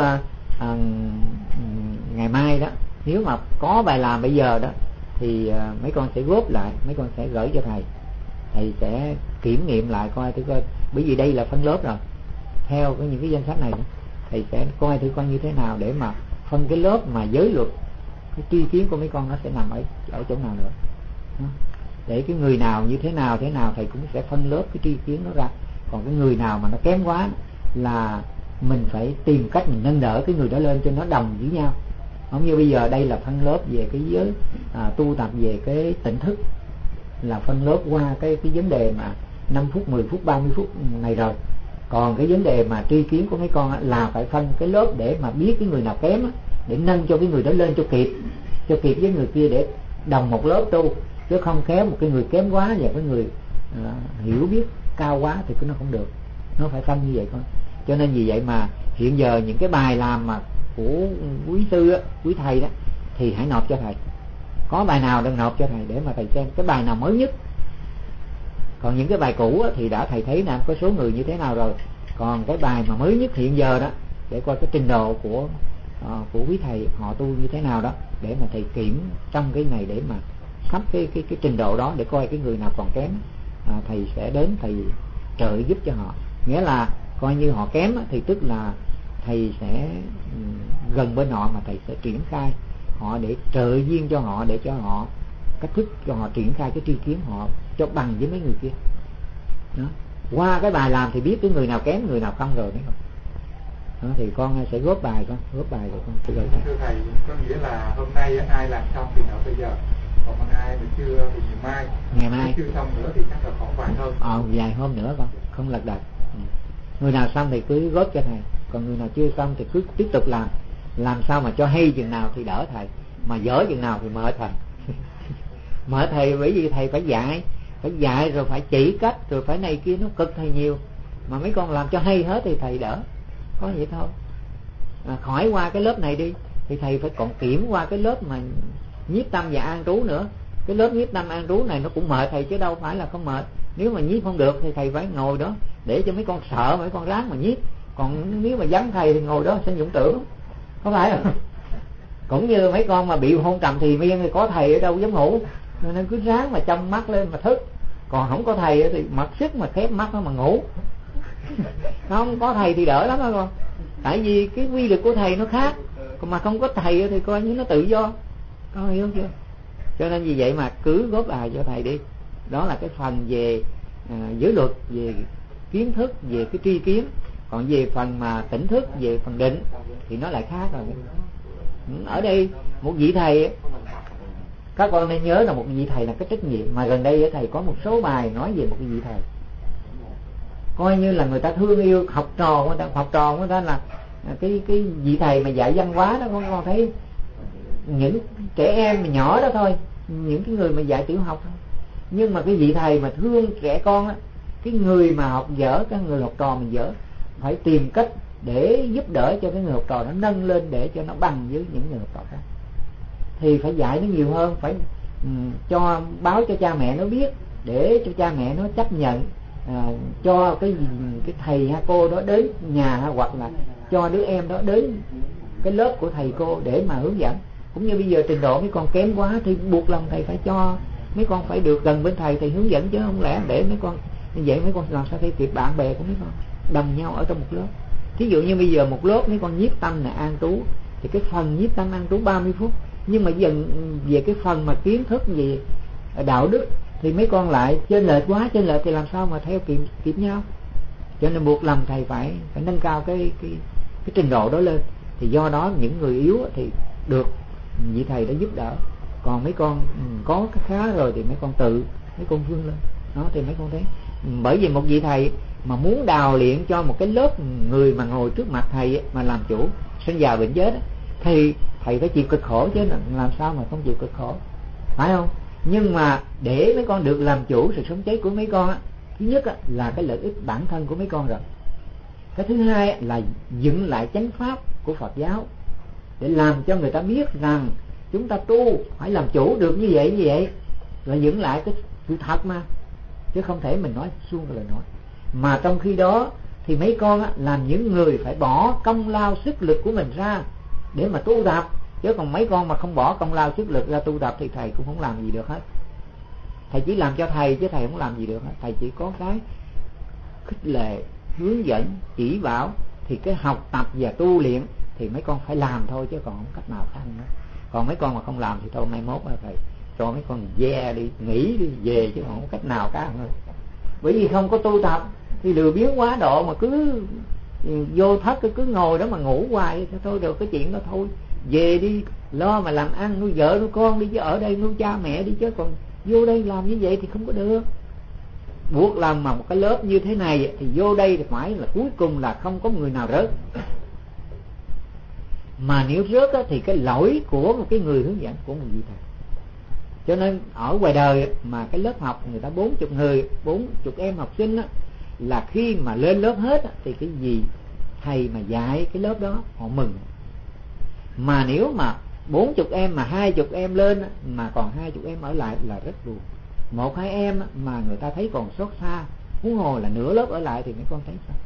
A: ngày mai đó, nếu mà có bài làm bây giờ đó thì mấy con sẽ góp lại, mấy con sẽ gửi cho thầy, thầy sẽ kiểm nghiệm lại coi thử coi. Bởi vì đây là phân lớp rồi, theo những cái danh sách này đó, thầy sẽ coi thử con như thế nào để mà phân cái lớp mà giới luật, cái tri kiến của mấy con nó sẽ nằm ở chỗ nào nữa đó. Để cái người nào như thế nào thầy cũng sẽ phân lớp cái tri kiến nó ra. Còn cái người nào mà nó kém quá là mình phải tìm cách mình nâng đỡ cái người đó lên cho nó đồng với nhau. Không như bây giờ đây là phân lớp về cái giới tu tập về cái tỉnh thức, là phân lớp qua cái vấn đề mà 5 phút 10 phút 30 phút này rồi. Còn cái vấn đề mà tri kiến của mấy con là phải phân cái lớp để mà biết cái người nào kém để nâng cho cái người đó lên cho kịp với người kia để đồng một lớp tu. Chứ không khéo một cái người kém quá và cái người hiểu biết cao quá thì nó không được, nó phải phân như vậy thôi. Cho nên vì vậy mà hiện giờ những cái bài làm mà của quý sư á, quý thầy đó thì hãy nộp cho thầy. Có bài nào đang nộp cho thầy để mà thầy xem cái bài nào mới nhất. Còn những cái bài cũ á, thì đã thầy thấy là có số người như thế nào rồi. Còn cái bài mà mới nhất hiện giờ đó, để coi cái trình độ của quý thầy họ tu như thế nào đó, để mà thầy kiểm trong cái này để mà sắp cái trình độ đó, để coi cái người nào còn kém thầy sẽ đến thầy trợ giúp cho họ. Nghĩa là coi như họ kém thì tức là thầy sẽ gần bên họ mà thầy sẽ triển khai họ để trợ duyên cho họ, để cho họ cách thức cho họ triển khai cái tri kiến họ cho bằng với mấy người kia đó. Qua cái bài làm thì biết cái người nào kém người nào không rồi đấy không đó, thì con sẽ góp bài rồi con sẽ gửi
B: thưa thầy. Có nghĩa là hôm nay ai làm xong thì nộp bây giờ, còn ai mà chưa thì ngày mai chưa xong nữa thì chắc là khoảng vài hôm
A: vài hôm nữa con không lật đật. Người nào xong thì cứ góp cho thầy, còn người nào chưa xong thì cứ tiếp tục làm sao mà cho hay chừng nào thì đỡ thầy, mà dở chừng nào thì mời thầy. Mời thầy bởi vì thầy phải dạy rồi phải chỉ cách rồi phải này kia, nó cực thầy nhiều. Mà mấy con làm cho hay hết thì thầy đỡ, có vậy thôi. Khỏi qua cái lớp này đi thì thầy phải còn kiểm qua cái lớp mà nhiếp tâm và an trú nữa. Cái lớp nhiếp tâm an trú này nó cũng mệt thầy chứ đâu phải là không mệt. Nếu mà nhiếp không được thì thầy phải ngồi đó để cho mấy con sợ, mấy con ráng mà nhiếp. Còn nếu mà vắng thầy thì ngồi đó sinh dụng tưởng, không phải không? Cũng như mấy con mà bị hôn trầm thì miên thì có thầy ở đâu dám ngủ, nên cứ ráng mà chăm mắt lên mà thức. Còn không có thầy thì mặc sức mà khép mắt nó mà ngủ. Không có thầy thì đỡ lắm đó con. Tại vì cái quy lực của thầy nó khác, còn mà không có thầy thì coi như nó tự do, con hiểu chưa? Cho nên vì vậy mà cứ góp bài cho thầy đi, đó là cái phần về giới luật, về kiến thức, về cái tri kiến. Còn về phần mà tỉnh thức, về phần định thì nó lại khác rồi. Ở đây một vị thầy, các con nên nhớ là một vị thầy là cái trách nhiệm. Mà gần đây thầy có một số bài nói về một vị thầy, coi như là người ta thương yêu học trò của người ta là cái vị thầy mà dạy văn hóa đó. Con thấy những trẻ em mà nhỏ đó thôi, những cái người mà dạy tiểu học thôi. Nhưng mà cái vị thầy mà thương trẻ con á, cái người mà học dở, cái người học trò mình dở, phải tìm cách để giúp đỡ cho cái người học trò nó nâng lên để cho nó bằng với những người học trò khác. Thì phải dạy nó nhiều hơn, phải cho báo cho cha mẹ nó biết, để cho cha mẹ nó chấp nhận cho cái thầy hay cô đó đến nhà, hoặc là cho đứa em đó đến cái lớp của thầy cô để mà hướng dẫn. Cũng như bây giờ trình độ mấy con kém quá thì buộc lòng thầy phải cho mấy con phải được gần bên thầy hướng dẫn, chứ không lẽ để mấy con như vậy mấy con làm sao theo kịp bạn bè của mấy con đồng nhau ở trong một lớp. Thí dụ như bây giờ một lớp mấy con nhiếp tâm là an trú, thì cái phần nhiếp tâm an trú 30 phút, nhưng mà dần về cái phần mà kiến thức về đạo đức thì mấy con lại chênh lệch quá, chênh lệch thì làm sao mà theo kịp nhau. Cho nên buộc lòng thầy phải nâng cao cái trình độ đó lên. Thì do đó những người yếu thì được vị thầy đã giúp đỡ, còn mấy con có cái khá rồi thì mấy con tự mấy con vươn lên đó. Thì mấy con thấy, bởi vì một vị thầy mà muốn đào luyện cho một cái lớp người mà ngồi trước mặt thầy mà làm chủ sinh già bệnh chết thì thầy phải chịu cực khổ, chứ làm sao mà không chịu cực khổ, phải không? Nhưng mà để mấy con được làm chủ sự sống chết của mấy con thứ nhất là cái lợi ích bản thân của mấy con rồi. Cái thứ hai là dựng lại chánh pháp của Phật giáo, để làm cho người ta biết rằng chúng ta tu phải làm chủ được như vậy, là dựng lại cái sự thật mà, chứ không thể mình nói suông cái lời nói. Mà trong khi đó thì mấy con làm những người phải bỏ công lao sức lực của mình ra để mà tu tập, chứ còn mấy con mà không bỏ công lao sức lực ra tu tập thì thầy cũng không làm gì được hết. Thầy chỉ làm cho thầy chứ thầy không làm gì được hết. Thầy chỉ có cái khích lệ, hướng dẫn, chỉ bảo. Thì cái học tập và tu luyện thì mấy con phải làm thôi, chứ còn không cách nào khác nữa. Còn mấy con mà không làm thì thôi mai mốt là thầy cho mấy con ve đi, nghỉ đi về, chứ không có cách nào khác nữa. Bởi vì không có tu tập thì lười biếng quá độ mà cứ vô thất cứ ngồi đó mà ngủ hoài thôi, được cái chuyện đó thôi. Về đi lo mà làm ăn, nuôi vợ nuôi con đi, chứ ở đây nuôi cha mẹ đi, chứ còn vô đây làm như vậy thì không có được. Buộc làm mà một cái lớp như thế này thì vô đây thì phải là cuối cùng là không có người nào rớt. Mà nếu rớt thì cái lỗi của một cái người hướng dẫn, của một vị thầy. Cho nên ở ngoài đời mà cái lớp học người ta 40 người, 40 em học sinh là khi mà lên lớp hết thì cái gì thầy mà dạy cái lớp đó họ mừng. Mà nếu mà 40 em mà 20 em lên mà còn 20 em ở lại là rất buồn. 1-2 em mà người ta thấy còn xót xa, huống hồ là nửa lớp ở lại thì mấy con thấy sao?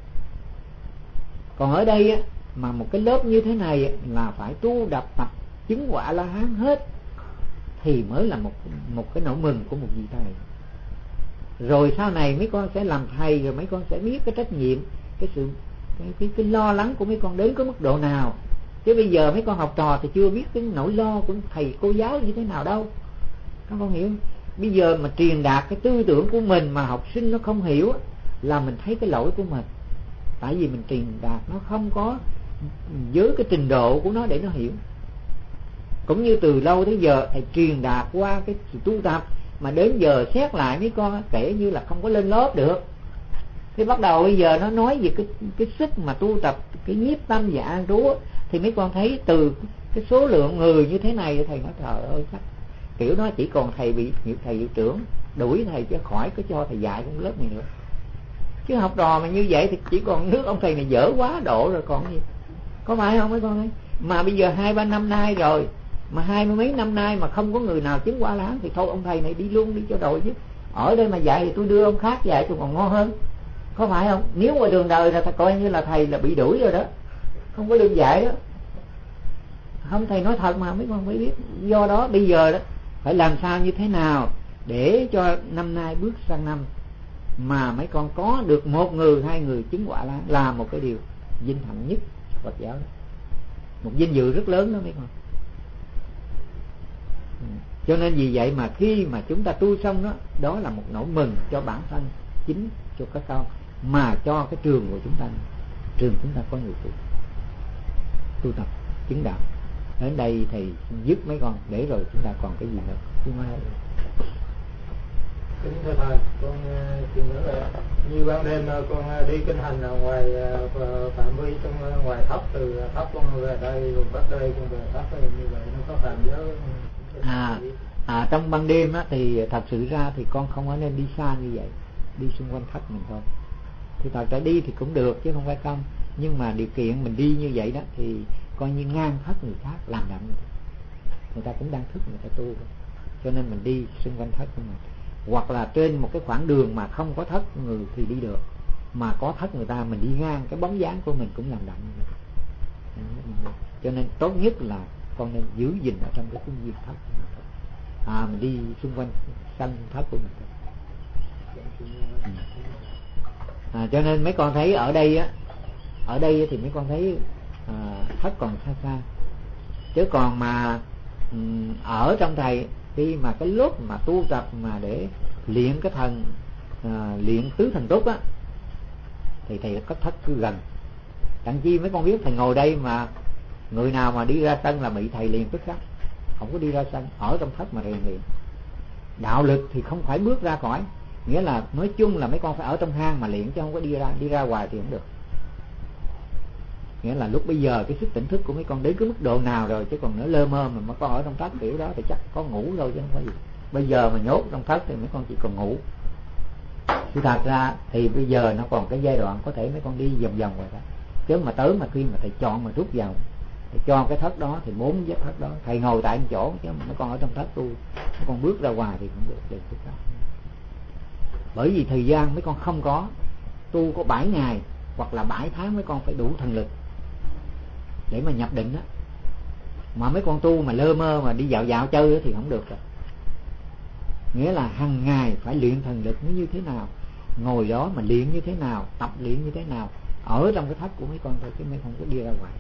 A: Còn ở đây mà một cái lớp như thế này là phải tu đập tập chứng quả La Hán hết thì mới là một cái nỗi mừng của một vị thầy. Rồi sau này mấy con sẽ làm thầy, rồi mấy con sẽ biết cái trách nhiệm, cái lo lắng của mấy con đến cái mức độ nào. Chứ bây giờ mấy con học trò thì chưa biết cái nỗi lo của thầy cô giáo như thế nào đâu. Các con hiểu không? Bây giờ mà truyền đạt cái tư tưởng của mình mà học sinh nó không hiểu là mình thấy cái lỗi của mình. Tại vì mình truyền đạt nó không có với cái trình độ của nó để nó hiểu. Cũng như từ lâu tới giờ thầy truyền đạt qua cái sự tu tập, mà đến giờ xét lại mấy con kể như là không có lên lớp được. Thì bắt đầu bây giờ nó nói về cái sức mà tu tập, cái nhiếp tâm và an trú, thì mấy con thấy từ cái số lượng người như thế này, thầy nói trời ơi, chắc kiểu đó chỉ còn thầy hiệu trưởng đuổi thầy, chứ khỏi có cho thầy dạy trong lớp này nữa. Chứ học trò mà như vậy thì chỉ còn nước ông thầy này dở quá độ rồi còn gì. Có phải không mấy con ấy? Mà bây giờ 2-3 năm nay rồi, mà 20 mấy năm nay mà không có người nào chứng quả láng thì thôi ông thầy này đi luôn đi cho đội chứ. Ở đây mà dạy thì tôi đưa ông khác dạy tôi còn ngon hơn. Có phải không? Nếu ngoài đường đời là coi như là thầy là bị đuổi rồi đó, không có được dạy đó. Không, thầy nói thật mà mấy con phải biết. Do đó bây giờ đó phải làm sao như thế nào để cho năm nay bước sang năm mà mấy con có được 1 người 2 người chứng quả là một cái điều vinh hạnh nhất Phật giáo đó. Một vinh dự rất lớn đó mấy con. Cho nên vì vậy mà khi mà chúng ta tu xong đó, đó là một nỗi mừng cho bản thân chính, cho các con, mà cho cái trường của chúng ta. Trường chúng ta có người tu tập chứng đạo. Đến đây thầy dứt mấy con, để rồi chúng ta còn cái gì nữa chứ mai.
C: Kính thưa thầy, con chuyện nữa là như ban đêm con đi kinh hành ở ngoài phạm vi trong ngoài thấp, từ thấp con về đây rồi bắt đây con về thấp, như vậy nó có phạm giới.
A: Trong ban đêm á, thì thật sự ra thì con không có nên đi xa như vậy, đi xung quanh thất mình thôi. Thì thật ra đi thì cũng được chứ không phải không, nhưng mà điều kiện mình đi như vậy đó thì coi như ngang thất người khác làm đặng người ta cũng đang thức, người ta tu, cho nên mình đi xung quanh thất của mình. Hoặc là trên một cái khoảng đường mà không có thất người thì đi được, mà có thất người ta mình đi ngang, cái bóng dáng của mình cũng làm đặng. Cho nên tốt nhất là con nên giữ gìn ở trong cái khuôn viên thất. Mình đi xung quanh sân thất của mình. Cho nên mấy con thấy ở đây á, ở đây thì mấy con thấy thất còn xa xa, chứ còn mà ở trong thầy khi mà cái lúc mà tu tập mà để luyện cái thần luyện tứ thần túc á, thì thầy có thất cứ gần. Đặng chi mấy con biết thầy ngồi đây mà người nào mà đi ra sân là bị thầy liền tức khắc, không có đi ra sân, ở trong thất mà rèn luyện. Đạo lực thì không phải bước ra khỏi, nghĩa là nói chung là mấy con phải ở trong hang mà luyện, chứ không có đi ra ngoài thì không được. Nghĩa là lúc bây giờ cái sức tỉnh thức của mấy con đến cái mức độ nào rồi, chứ còn nữa lơ mơ mà con ở trong thất kiểu đó thì chắc có ngủ thôi chứ không phải gì. Bây giờ mà nhốt trong thất thì mấy con chỉ còn ngủ. Chứ thật ra thì bây giờ nó còn cái giai đoạn có thể mấy con đi vòng vòng rồi đó. Chứ mà tới mà khi mà thầy chọn mà rút vào thì cho cái thất đó thì 4 vết thất đó thầy ngồi tại một chỗ, chứ mấy con ở trong thất tu, mấy con bước ra ngoài thì cũng được. Bởi vì thời gian mấy con không có tu có 7 ngày hoặc là 7 tháng mấy con phải đủ thần lực để mà nhập định á. Mà mấy con tu mà lơ mơ mà đi dạo chơi thì không được rồi. Nghĩa là hàng ngày phải luyện thần lực nó như thế nào, ngồi đó mà luyện như thế nào, tập luyện như thế nào, ở trong cái thất của mấy con thôi, chứ mấy con có đi ra ngoài.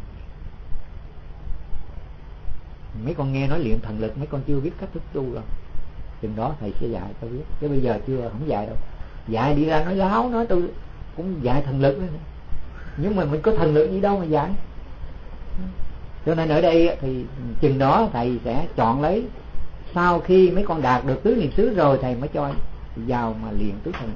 A: Mấy con nghe nói luyện thần lực, mấy con chưa biết cách thức tu đâu. Chừng đó thầy sẽ dạy cho biết, chứ bây giờ chưa, không dạy đâu. Dạy đi ra nói láo, nói tôi cũng dạy thần lực nữa. Nhưng mà mình có thần lực gì đâu mà dạy. Cho nên ở đây thì chừng đó thầy sẽ chọn lấy, sau khi mấy con đạt được tứ niệm xứ rồi thầy mới cho vào mà luyện tứ thần,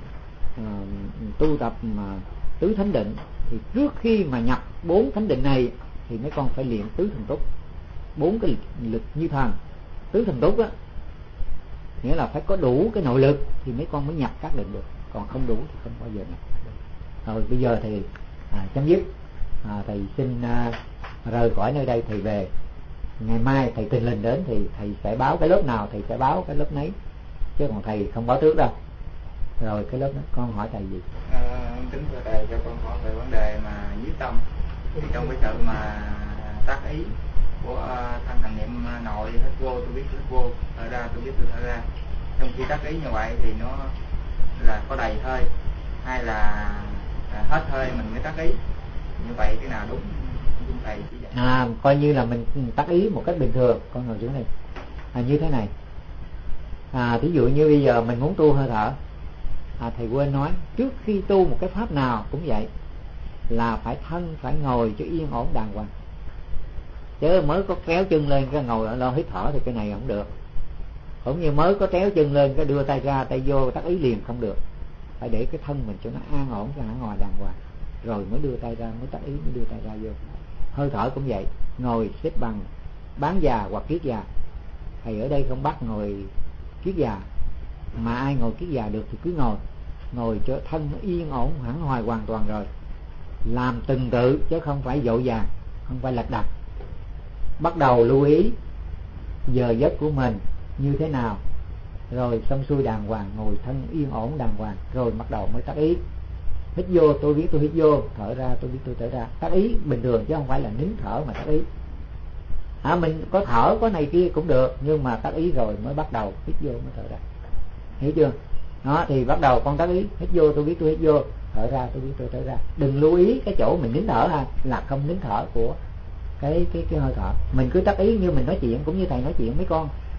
A: tu tập mà tứ thánh định. Thì trước khi mà nhập 4 thánh định này thì mấy con phải luyện tứ thần túc, 4 cái lực như thần. Tứ thần túc á, nghĩa là phải có đủ cái nội lực thì mấy con mới nhập các định được, còn không đủ thì không bao giờ nhập. Rồi bây giờ thì chấm dứt. Thầy xin rời khỏi nơi đây, thầy về. Ngày mai thầy tình lình đến thì thầy sẽ báo cái lớp nào thầy sẽ báo cái lớp nấy, chứ còn thầy không báo trước đâu. Rồi cái lớp đó con hỏi thầy gì?
D: Kính thưa thầy, cho con hỏi về vấn đề mà nhiếp tâm. Thì trong cái sự mà tác ý của thân hành niệm nội hết vô tôi biết hết vô, thở ra tôi biết tôi thở ra, trong khi tác ý như vậy thì nó là có đầy hơi hay là hết hơi mình mới tác ý, như vậy cái nào đúng thầy chỉ dạy?
A: Coi như là mình tác ý một cách bình thường. Con ngồi dưới này như thế này. Ví dụ như bây giờ mình muốn tu hơi thở, thầy quên nói, trước khi tu một cái pháp nào cũng vậy, là phải thân phải ngồi cho yên ổn đàng hoàng. Chứ mới có kéo chân lên cái ngồi lo hít thở thì cái này không được. Cũng như mới có kéo chân lên cái đưa tay ra tay vô tác ý liền không được. Phải để cái thân mình cho nó an ổn, cho nó ngồi đàng hoàng, rồi mới đưa tay ra, mới tác ý, mới đưa tay ra vô. Hơi thở cũng vậy, ngồi xếp bằng bán già hoặc kiết già. Thầy ở đây không bắt ngồi kiết già, mà ai ngồi kiết già được thì cứ ngồi cho thân nó yên ổn hẳn hoài hoàn toàn. Rồi làm từng tự chứ không phải vội vàng, không phải lật đật. Bắt đầu lưu ý giờ giấc của mình như thế nào, rồi xong xuôi đàng hoàng, ngồi thân yên ổn đàng hoàng, rồi bắt đầu mới tác ý. Hít vô tôi biết tôi hít vô, thở ra tôi biết tôi thở ra. Tác ý bình thường chứ không phải là nín thở mà tác ý. Mình có thở có này kia cũng được, nhưng mà tác ý rồi mới bắt đầu hít vô mới thở ra. Hiểu chưa? Đó thì bắt đầu con tác ý, hít vô tôi biết tôi hít vô, thở ra tôi biết tôi thở ra. Đừng lưu ý cái chỗ mình nín thở là không nín thở của cái hơi thở. Mình cứ tác ý như mình nói chuyện, cũng như thầy nói chuyện mấy con.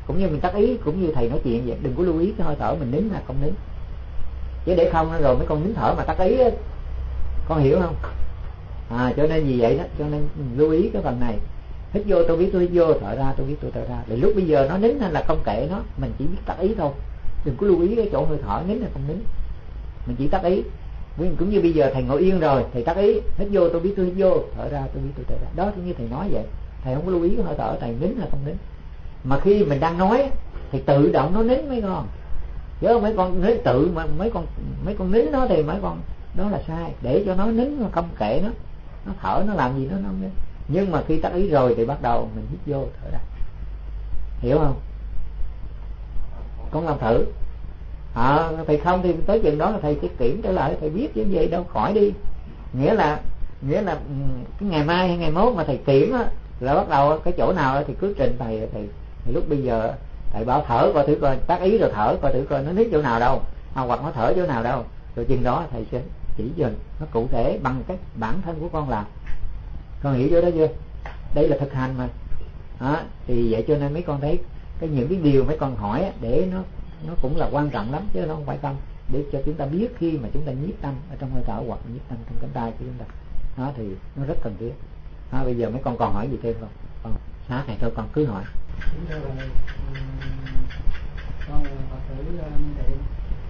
A: Cũng như mình tác ý, cũng như thầy nói chuyện vậy, đừng có lưu ý cái hơi thở mình nín hay không nín, chứ để không rồi mấy con nín thở mà tác ý á, con hiểu không? Cho nên vì vậy đó, cho nên lưu ý cái phần này. Hít vô tôi biết tôi hít vô, thở ra tôi biết tôi thở ra. Để lúc bây giờ nó nín hay là không kệ nó, mình chỉ biết tác ý thôi, đừng có lưu ý cái chỗ hơi thở nín hay không nín, mình chỉ tác ý. Cũng như bây giờ thầy ngồi yên rồi, thầy tác ý hít vô tôi biết tôi hít vô, thở ra tôi biết tôi thở ra. Đó cũng như thầy nói vậy, thầy không có lưu ý cái hơi thở thầy nín hay không nín. Mà khi mình đang nói thì tự động nó nín mấy con, chứ mấy con nín tự mà mấy con nín nó thì mấy con đó là sai. Để cho nó nín, mà không kệ nó thở nó làm gì nó không nín. Nhưng mà khi tác ý rồi thì bắt đầu mình hít vô thở ra, hiểu không? Con làm thử. Thầy không thì tới chừng đó là thầy sẽ kiểm trở lại, thầy biết chứ vậy đâu khỏi đi. Nghĩa là cái ngày mai hay ngày mốt mà thầy kiểm á, là bắt đầu cái chỗ nào thì cứ trình thầy lúc bây giờ thầy bảo thở coi thử coi, tác ý rồi thở coi thử coi nó nín chỗ nào đâu, hoặc nó thở chỗ nào đâu, rồi chừng đó thầy sẽ chỉ dùm nó cụ thể bằng cái bản thân của con làm. Con hiểu chỗ đó chưa? Đây là thực hành mà. Thì vậy cho nên mấy con thấy những cái điều mấy con hỏi á, để nó cũng là quan trọng lắm, chứ nó không phải không, để cho chúng ta biết khi mà chúng ta nhiếp tâm ở trong hơi thở hoặc nhiếp tâm trong cánh tay của chúng ta, thì nó rất cần thiết. Bây giờ mấy con còn hỏi gì thêm không? Sát này thôi con cứ hỏi.
C: Con Phật tử Minh Thiện,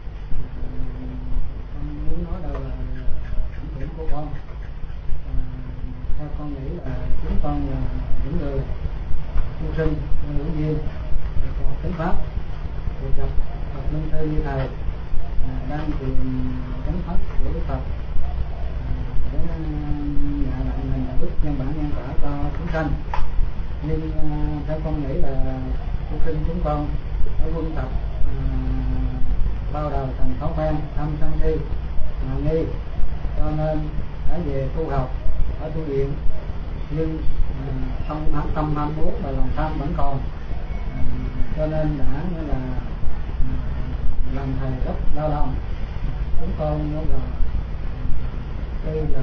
C: con muốn nói đâu là cảm tưởng của con. Theo con nghĩ là chúng con là những người tu sinh hữu duyên học chánh pháp, được gặp Phật Minh Sư như thầy đang tìm chánh pháp của Đức Phật để nhà lại mình là đức nhân bản nhân quả cho chúng sanh. Nhưng theo con nghĩ là tu sinh chúng con ở quân tập bao đầu thành thói quen tham sân si nghi, cho nên đã về tu học ở tu viện, nhưng tâm ham muốn và lòng tham vẫn còn, cho nên đã là làm thầy rất đau lòng. Chúng con muốn là đây là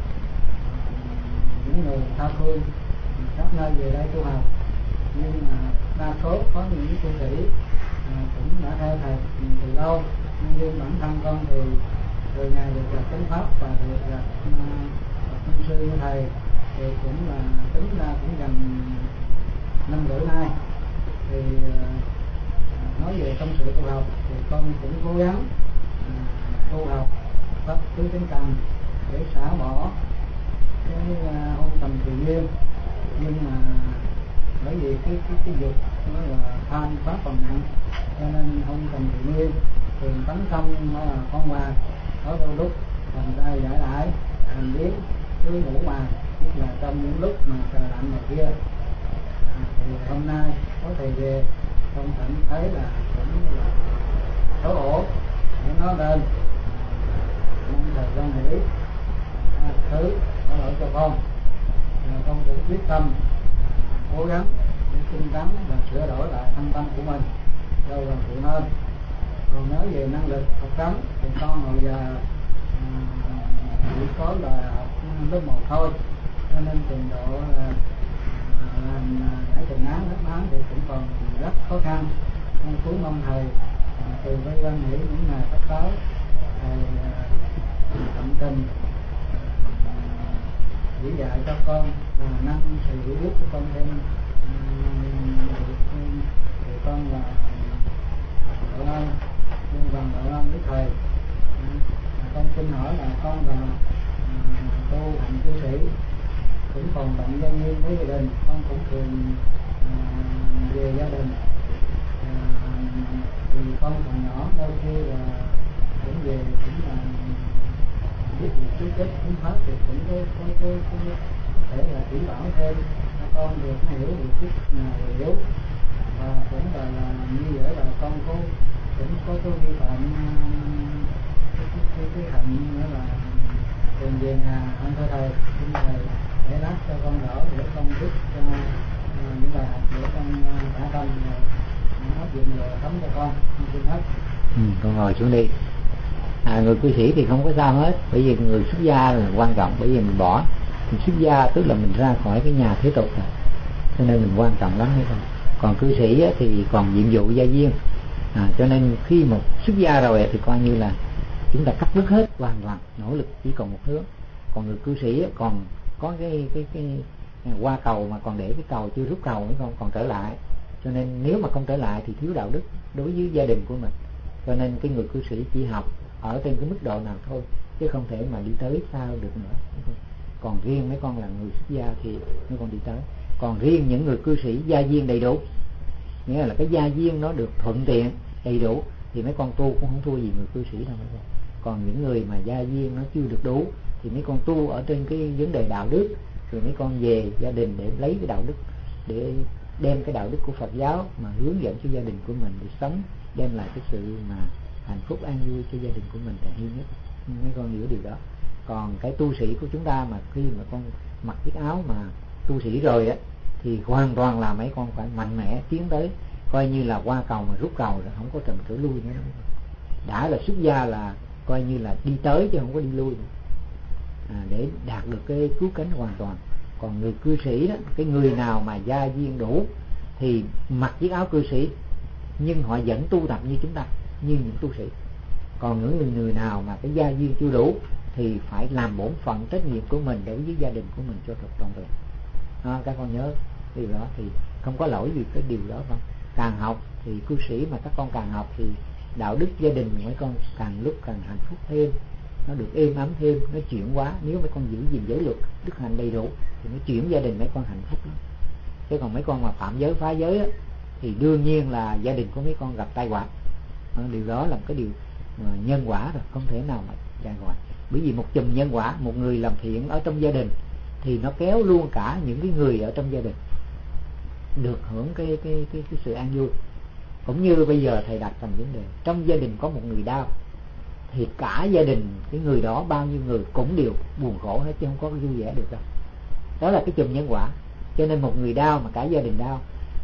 C: những người tha phương khắp nơi về đây tu học, nhưng mà đa số có những tu sĩ cũng đã theo thầy từ lâu, nhưng bản thân con thì từ ngày được gặp chánh pháp và được gặp Minh Sư như thầy thì cũng là tính ra cũng gần 5 rưỡi nay. Thì nói về công sự tu học thì con cũng cố gắng tu học pháp tứ chánh cần để xả bỏ cái hôn trầm tự nhiên, nhưng mà bởi vì cái dục nó là tham pháp còn nặng, cho nên hôn trầm tự nhiên thường tấn công nó là con hòa, có đôi lúc thành ra giải đãi thành biến cứ ngủ màng, nhất là trong những lúc mà trời lạnh ngoài kia. Thì hôm nay có thầy về, con cảm thấy là cũng là xấu hổ để nó lên, mong thầy con hiểu thứ có lỗi cho con. Con cũng quyết tâm cố gắng để tinh tấn và sửa đổi lại thân tâm của mình đâu là phụ nên. Còn nói về năng lực học tránh thì con hồi giờ chỉ có là học lớp 1 thôi, cho nên trình độ làm giải trình án đáp án thì cũng còn rất khó khăn. Con cũng mong thầy từ với quan nghĩ những ngày sắp tới thầy tận tình chỉ dạy cho con nâng sự hiểu biết của con thêm thì con là đạo ơn, nhưng bằng đạo ơn với thầy. Con xin hỏi là con là tu hành cư sĩ, cũng còn bận nhân viên với gia đình, con cũng thường về gia đình, thì con còn nhỏ, đôi khi là cũng về cũng là biết được cái kết phương pháp thì cũng có thể là chỉ bảo thêm cho con được hiểu được chút nào hiểu, và cũng là như vậy là con cũng có cái vi phạm cái hạnh nữa là thường về nhà ăn thưa thầy, xin thầy để lát cho con đỡ để con biết cho những bài học để con khả tâm áp dụng rồi thấm cho con xin hết.
A: Con ngồi xuống đi. Người cư sĩ thì không có sao hết, bởi vì người xuất gia là quan trọng, bởi vì mình xuất gia tức là mình ra khỏi cái nhà thế tục rồi, cho nên mình quan trọng lắm hay không. Còn cư sĩ thì còn nhiệm vụ gia viên. Cho nên khi một xuất gia rồi thì coi như là chúng ta cắt đứt hết hoàn toàn, nỗ lực chỉ còn một hướng. Còn người cư sĩ còn có cái qua cầu mà còn để cái cầu chưa rút cầu mới còn trở lại. Cho nên nếu mà không trở lại thì thiếu đạo đức đối với gia đình của mình. Cho nên cái người cư sĩ chỉ học ở trên cái mức độ nào thôi, chứ không thể mà đi tới sao được nữa. Còn riêng mấy con là người xuất gia thì mấy con đi tới. Còn riêng những người cư sĩ gia viên đầy đủ, nghĩa là cái gia viên nó được thuận tiện đầy đủ, thì mấy con tu cũng không thua gì người cư sĩ đâu mấy con. Còn những người mà gia viên nó chưa được đủ thì mấy con tu ở trên cái vấn đề đạo đức, rồi mấy con về gia đình để lấy cái đạo đức, để đem cái đạo đức của Phật giáo mà hướng dẫn cho gia đình của mình để sống, đem lại cái sự mà hạnh phúc an vui cho gia đình của mình là hiên nhất. Mấy con hiểu điều đó. Còn cái tu sĩ của chúng ta mà khi mà con mặc chiếc áo mà tu sĩ rồi á, thì hoàn toàn là mấy con phải mạnh mẽ tiến tới, coi như là qua cầu mà rút cầu rồi, không có cần trở lui nữa. Đã là xuất gia là coi như là đi tới chứ không có đi lui nữa. Để đạt được cái cứu cánh hoàn toàn. Còn người cư sĩ đó, cái người nào mà gia viên đủ thì mặc chiếc áo cư sĩ nhưng họ vẫn tu tập như chúng ta, như những tu sĩ. Còn những người nào mà cái gia viên chưa đủ thì phải làm bổn phận trách nhiệm của mình đối với gia đình của mình cho thật trọn vẹn. Các con nhớ điều đó thì không có lỗi gì cái điều đó không. Càng học thì cư sĩ mà các con càng học thì đạo đức gia đình mấy con càng lúc càng hạnh phúc thêm, nó được êm ấm thêm, nó chuyển hóa. Nếu mấy con giữ gìn giới luật đức hạnh đầy đủ thì nó chuyển gia đình mấy con hạnh phúc lắm. Chứ còn mấy con mà phạm giới phá giới á, thì đương nhiên là gia đình của mấy con gặp tai họa. Điều đó là một cái điều nhân quả rồi, không thể nào mà tai họa. Bởi vì một chùm nhân quả, một người làm thiện ở trong gia đình thì nó kéo luôn cả những cái người ở trong gia đình được hưởng cái sự an vui. Cũng như bây giờ thầy đặt thành vấn đề, trong gia đình có một người đau thì cả gia đình cái người đó bao nhiêu người cũng đều buồn khổ hết, chứ không có vui vẻ được đâu. Đó là cái chùm nhân quả. Cho nên một người đau mà cả gia đình đau,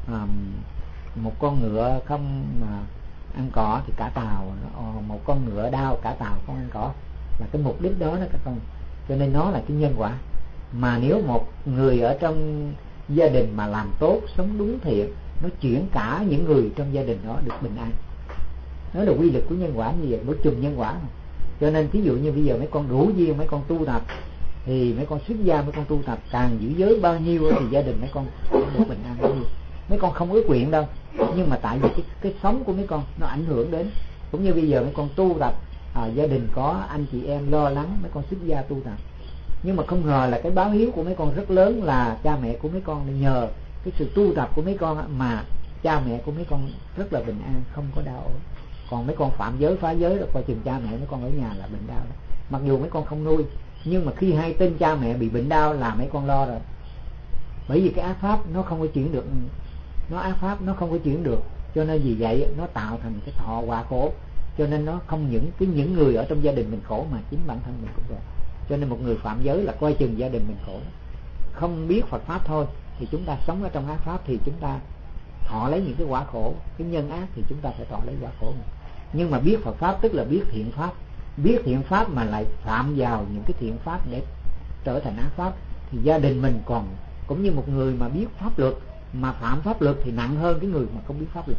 A: một con ngựa không mà ăn cỏ thì cả tàu, một con ngựa đau cả tàu không ăn cỏ, là cái mục đích đó đó các con. Cho nên nó là cái nhân quả. Mà nếu một người ở trong gia đình mà làm tốt, sống đúng thiện, nó chuyển cả những người trong gia đình đó được bình an. Đó là quy luật của nhân quả như vậy, một chùm nhân quả. Cho nên ví dụ như bây giờ mấy con đủ duyên, mấy con tu tập thì mấy con xuất gia, mấy con tu tập càng giữ giới bao nhiêu thì gia đình mấy con được bình an bao nhiêu. Mấy con không ước nguyện đâu, nhưng mà tại vì cái sống của mấy con nó ảnh hưởng đến. Cũng như bây giờ mấy con tu tập, gia đình có anh chị em lo lắng, mấy con xuất gia tu tập, nhưng mà không ngờ là cái báo hiếu của mấy con rất lớn, là cha mẹ của mấy con nhờ cái sự tu tập của mấy con mà cha mẹ của mấy con rất là bình an, không có đau ốm. Còn mấy con phạm giới phá giới rồi coi chừng cha mẹ mấy con ở nhà là bệnh đau đó. Mặc dù mấy con không nuôi, nhưng mà khi hay tin cha mẹ bị bệnh đau là mấy con lo rồi. Bởi vì cái ác pháp nó không có chuyển được, nó ác pháp nó không có chuyển được, cho nên vì vậy nó tạo thành cái thọ quả khổ. Cho nên nó không những người ở trong gia đình mình khổ mà chính bản thân mình cũng rồi. Cho nên một người phạm giới là coi chừng gia đình mình khổ. Không biết Phật pháp thôi thì chúng ta sống ở trong ác pháp thì chúng ta thọ lấy những cái quả khổ, cái nhân ác thì chúng ta phải thọ lấy quả khổ. Nhưng mà biết Phật pháp tức là biết thiện pháp, biết thiện pháp mà lại phạm vào những cái thiện pháp để trở thành ác pháp thì gia đình mình còn cũng như một người mà biết pháp luật mà phạm pháp luật thì nặng hơn cái người mà không biết pháp luật.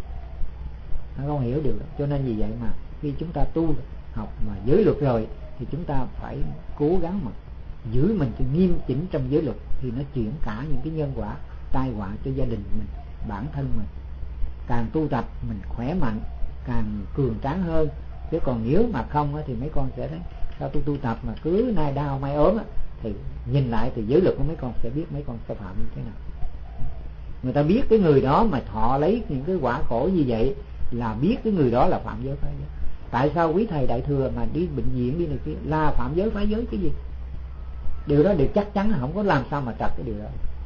A: Nó không hiểu được. Cho nên vì vậy mà khi chúng ta tu học mà giới luật rồi thì chúng ta phải cố gắng mà giữ mình cho nghiêm chỉnh trong giới luật, thì nó chuyển cả những cái nhân quả tai họa cho gia đình mình, bản thân mình. Càng tu tập mình khỏe mạnh, càng cường tráng hơn. Chứ còn nếu mà không thì mấy con sẽ thấy sao tôi tu tập mà cứ nay đau mai ốm thì nhìn lại thì giới luật của mấy con sẽ biết mấy con sẽ phạm như thế nào. Người ta biết cái người đó mà thọ lấy những cái quả khổ như vậy là biết cái người đó là phạm giới phá giới. Tại sao quý thầy đại thừa mà đi bệnh viện đi này kia là phạm giới phá giới cái gì? Điều đó đều chắc chắn là không có làm sao mà trật cái điều đó.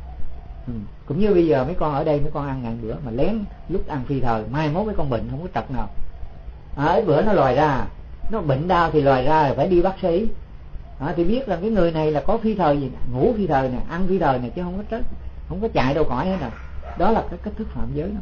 A: Cũng như bây giờ mấy con ở đây mấy con ăn ngàn bữa mà lén lúc ăn phi thời, mai mốt mấy con bệnh không có trật nào. Ít bữa nó lòi ra, nó bệnh đau thì lòi ra rồi phải đi bác sĩ. Thì biết là cái người này là có phi thời gì, ngủ phi thời nè, ăn phi thời nè, chứ không có trật, không có chạy đâu khỏi hết nào. Đó là cái cách thức phạm giới đó.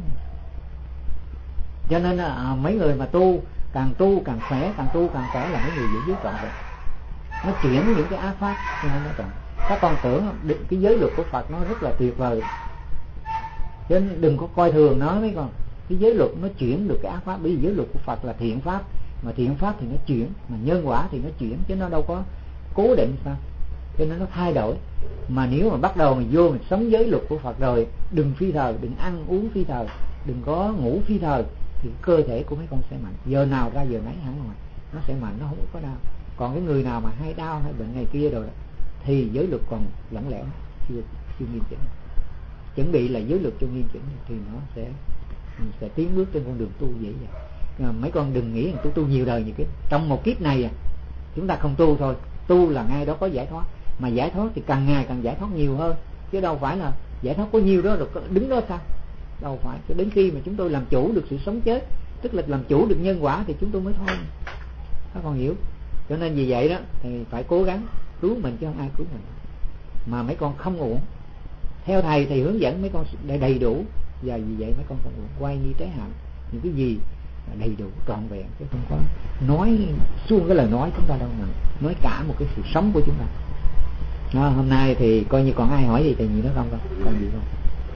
A: Cho nên mấy người mà tu càng khỏe, càng tu càng khỏe là mấy người giữ giới trọn vẹn. Nó chuyển những cái ác pháp cho nên nó trọn. Các con tưởng cái giới luật của Phật nó rất là tuyệt vời, Chứ đừng có coi thường nó mấy con. Cái giới luật nó chuyển được cái ác pháp, bởi vì giới luật của Phật là thiện pháp, mà thiện pháp thì nó chuyển, mà nhân quả thì nó chuyển, chứ nó đâu có cố định sao, cho nên nó thay đổi. Mà nếu mà bắt đầu mình vô mình sống giới luật của Phật rồi, đừng phi thời, đừng ăn uống phi thời, đừng có ngủ phi thời, thì cơ thể của mấy con sẽ mạnh, giờ nào ra giờ nấy hẳn rồi, nó sẽ mạnh, nó không có đau. Còn cái người nào mà hay đau hay bệnh này kia rồi đó, thì giới luật còn lỏng lẻo, chưa nghiêm chỉnh. Chuẩn bị là giới luật cho nghiêm chỉnh thì nó sẽ tiến bước trên con đường tu dễ dàng. Mấy con đừng nghĩ rằng tôi tu nhiều đời như cái trong một kiếp này chúng ta không tu thôi, tu là ngay đó có giải thoát, mà giải thoát thì càng ngày càng giải thoát nhiều hơn, chứ đâu phải là giải thoát có nhiều đó rồi đứng đó sao, đâu phải. Cho đến khi mà chúng tôi làm chủ được sự sống chết, tức là làm chủ được nhân quả, thì chúng tôi mới thôi. Các con hiểu. Cho nên vì vậy đó thì phải cố gắng cứu mình chứ không ai cứu mình. Mà mấy con không uổng, theo thầy thì hướng dẫn mấy con để đầy đủ, và vì vậy mấy con không uổng, quay như trái hạnh, những cái gì đầy đủ trọn vẹn, chứ không có nói suông cái lời nói chúng ta đâu, mà nói cả một cái sự sống của chúng ta. Đó, hôm nay thì coi như còn ai hỏi gì thì gì nữa không? Còn gì không?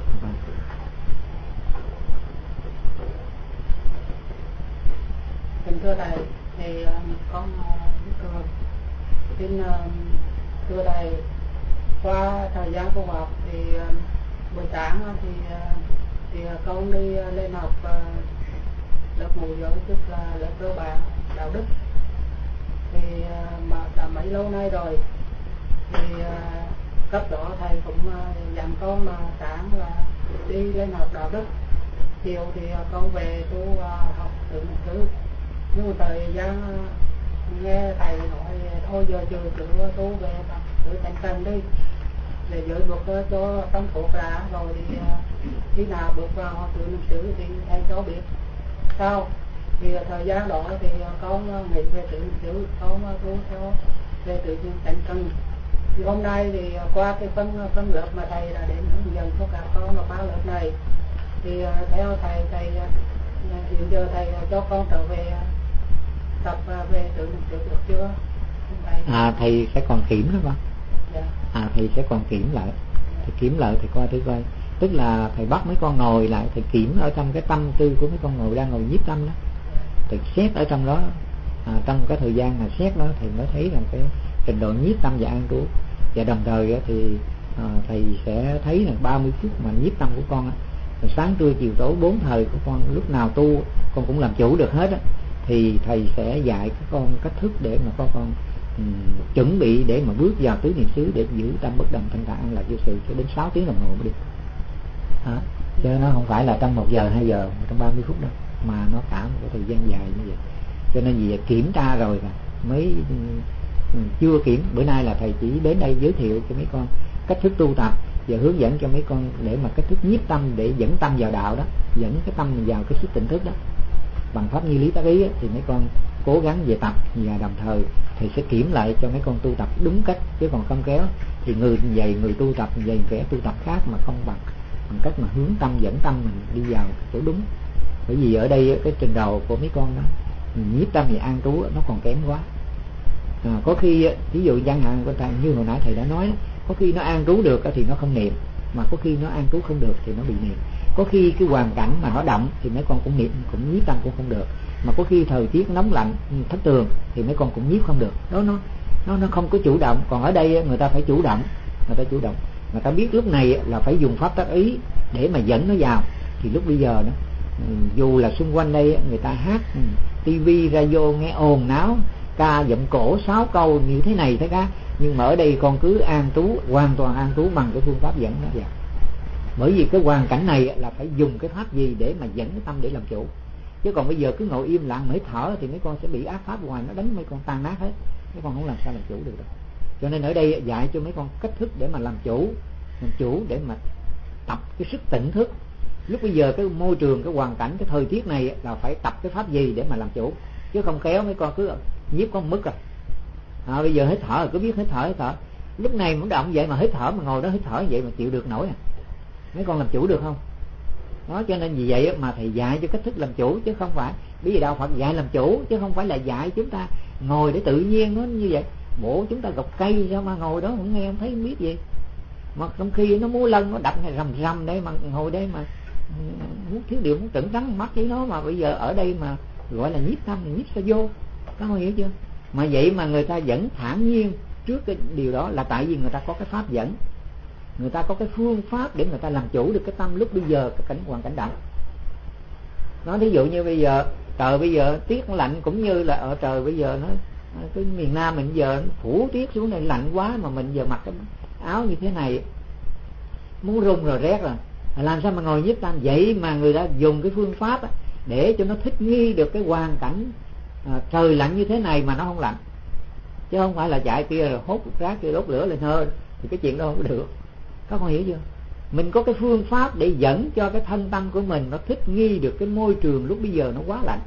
E: Kính thưa thầy, thì con xin thưa thầy, qua thời gian tu học thì buổi sáng thì con đi lên học lớp mù giới, tức là lớp cơ bản đạo đức. Thì mà đã mấy lâu nay rồi thì cấp đó thầy cũng dặn con mà sáng là đi lên học đạo đức, chiều thì con về tu học tự niệm xứ. Nhưng mà thời gian nghe thầy nói thôi giờ trừ tu về tập tự thành cần đi, để giới luật cho trong thuộc ra, rồi thì khi nào bước vào học tự niệm xứ thì thầy cho biết sao. Thì thời gian đó thì con nghĩ về tự niệm xứ, con tu theo về tự thành cần. Thì hôm nay thì qua cái phân lớp mà thầy đã đến hướng dẫn cho các con ở 3 lớp này, thì theo thầy hiện giờ thầy cho con trở về tập về tự niệm xứ được chưa thầy?
A: Thầy sẽ còn kiểm đó con.
E: Dạ.
A: Thầy sẽ còn kiểm lại, thầy kiểm lại, thầy coi thử coi, tức là thầy bắt mấy con ngồi lại, thầy kiểm ở trong cái tâm tư của mấy con đang ngồi nhiếp tâm đó, thầy xét ở trong đó, trong cái thời gian mà xét đó thì mới thấy rằng cái trình độ nhiếp tâm và an trú. Và đồng thời thì thầy sẽ thấy là 30 phút mà nhiếp tâm của con, sáng trưa chiều tối 4 thời của con, lúc nào tu con cũng làm chủ được hết á, thì thầy sẽ dạy các con cách thức để mà con chuẩn bị để mà bước vào tứ niệm xứ, để giữ tâm bất động thanh thản an lạc vô sự cho đến 6 tiếng đồng hồ mới được. Chứ nó không phải là trong 1 giờ 2 giờ, trong 30 phút đâu, mà nó cả một cái thời gian dài như vậy. Cho nên vì kiểm tra rồi mới chưa kiểm. Bữa nay là thầy chỉ đến đây giới thiệu cho mấy con cách thức tu tập và hướng dẫn cho mấy con để mà cách thức nhiếp tâm, để dẫn tâm vào đạo đó, dẫn cái tâm vào cái sức tỉnh thức đó bằng pháp như lý tác ý. Thì mấy con cố gắng về tập, và đồng thời thầy sẽ kiểm lại cho mấy con tu tập đúng cách, chứ còn không kéo thì người dạy người tu tập dạy kẻ tu tập khác mà không bằng cách mà hướng tâm dẫn tâm mình đi vào chỗ đúng. Bởi vì ở đây cái trình độ của mấy con đó nhiếp tâm và an trú nó còn kém quá. Có khi ví dụ chẳng hạn của thầy như hồi nãy thầy đã nói, có khi nó an trú được thì nó không niệm, mà có khi nó an trú không được thì nó bị niệm. Có khi cái hoàn cảnh mà nó động thì mấy con cũng niệm, cũng nhiếp tâm cũng không được. Mà có khi thời tiết nóng lạnh thất thường thì mấy con cũng nhiếp không được. Đó nó không có chủ động. Còn ở đây người ta phải chủ động, người ta biết lúc này là phải dùng pháp tác ý để mà dẫn nó vào. Thì lúc bây giờ đó, dù là xung quanh đây người ta hát tivi radio nghe ồn náo, ca giọng cổ 6 câu như thế này thế khác, nhưng mà ở đây con cứ an trú, hoàn toàn an trú bằng cái phương pháp dẫn nó vào. Bởi vì cái hoàn cảnh này là phải dùng cái pháp gì để mà dẫn cái tâm để làm chủ. Chứ còn bây giờ cứ ngồi im lặng mới thở thì mấy con sẽ bị ác pháp ngoài nó đánh mấy con tan nát hết, mấy con không làm sao làm chủ được đâu. Cho nên ở đây dạy cho mấy con cách thức để mà làm chủ để mà tập cái sức tỉnh thức. Lúc bây giờ cái môi trường, cái hoàn cảnh, cái thời tiết này là phải tập cái pháp gì để mà làm chủ, chứ không khéo mấy con cứ nhiếp con mức rồi. Bây giờ hít thở cứ biết hít thở, lúc này muốn động vậy mà hít thở, mà ngồi đó hít thở vậy mà chịu được nổi mấy con làm chủ được không? Đó, cho nên vì vậy mà thầy dạy cho cách thức làm chủ, chứ không phải bởi vì đạo Phật dạy làm chủ, chứ không phải là dạy chúng ta ngồi để tự nhiên nó như vậy. Bộ chúng ta gọc cây sao mà ngồi đó không nghe, không thấy không biết gì, mà trong khi nó múa lân nó đập rầm rầm đây mà ngồi đây mà muốn thiếu điều muốn trấn trắng mắt với nó, mà bây giờ ở đây mà gọi là nhiếp tâm, nhiếp sao vô, các con hiểu chưa? Mà vậy mà người ta vẫn thản nhiên trước cái điều đó là tại vì người ta có cái pháp dẫn, người ta có cái phương pháp để người ta làm chủ được cái tâm lúc bây giờ, cái cảnh hoàn cảnh động. Nó thí dụ như bây giờ trời bây giờ tiết nó lạnh, cũng như là ở trời bây giờ nó cái miền Nam mình giờ phủ tiết xuống này lạnh quá, mà mình giờ mặc cái áo như thế này muốn run rồi, rét rồi, làm sao mà ngồi nhiếp tâm? Vậy mà người ta dùng cái phương pháp để cho nó thích nghi được cái hoàn cảnh trời lạnh như thế này mà nó không lạnh, chứ không phải là chạy kia rồi hốt rác kia đốt lửa lên hơi, thì cái chuyện đó không được. Các con hiểu chưa? Mình có cái phương pháp để dẫn cho cái thân tâm của mình nó thích nghi được cái môi trường lúc bây giờ nó quá lạnh.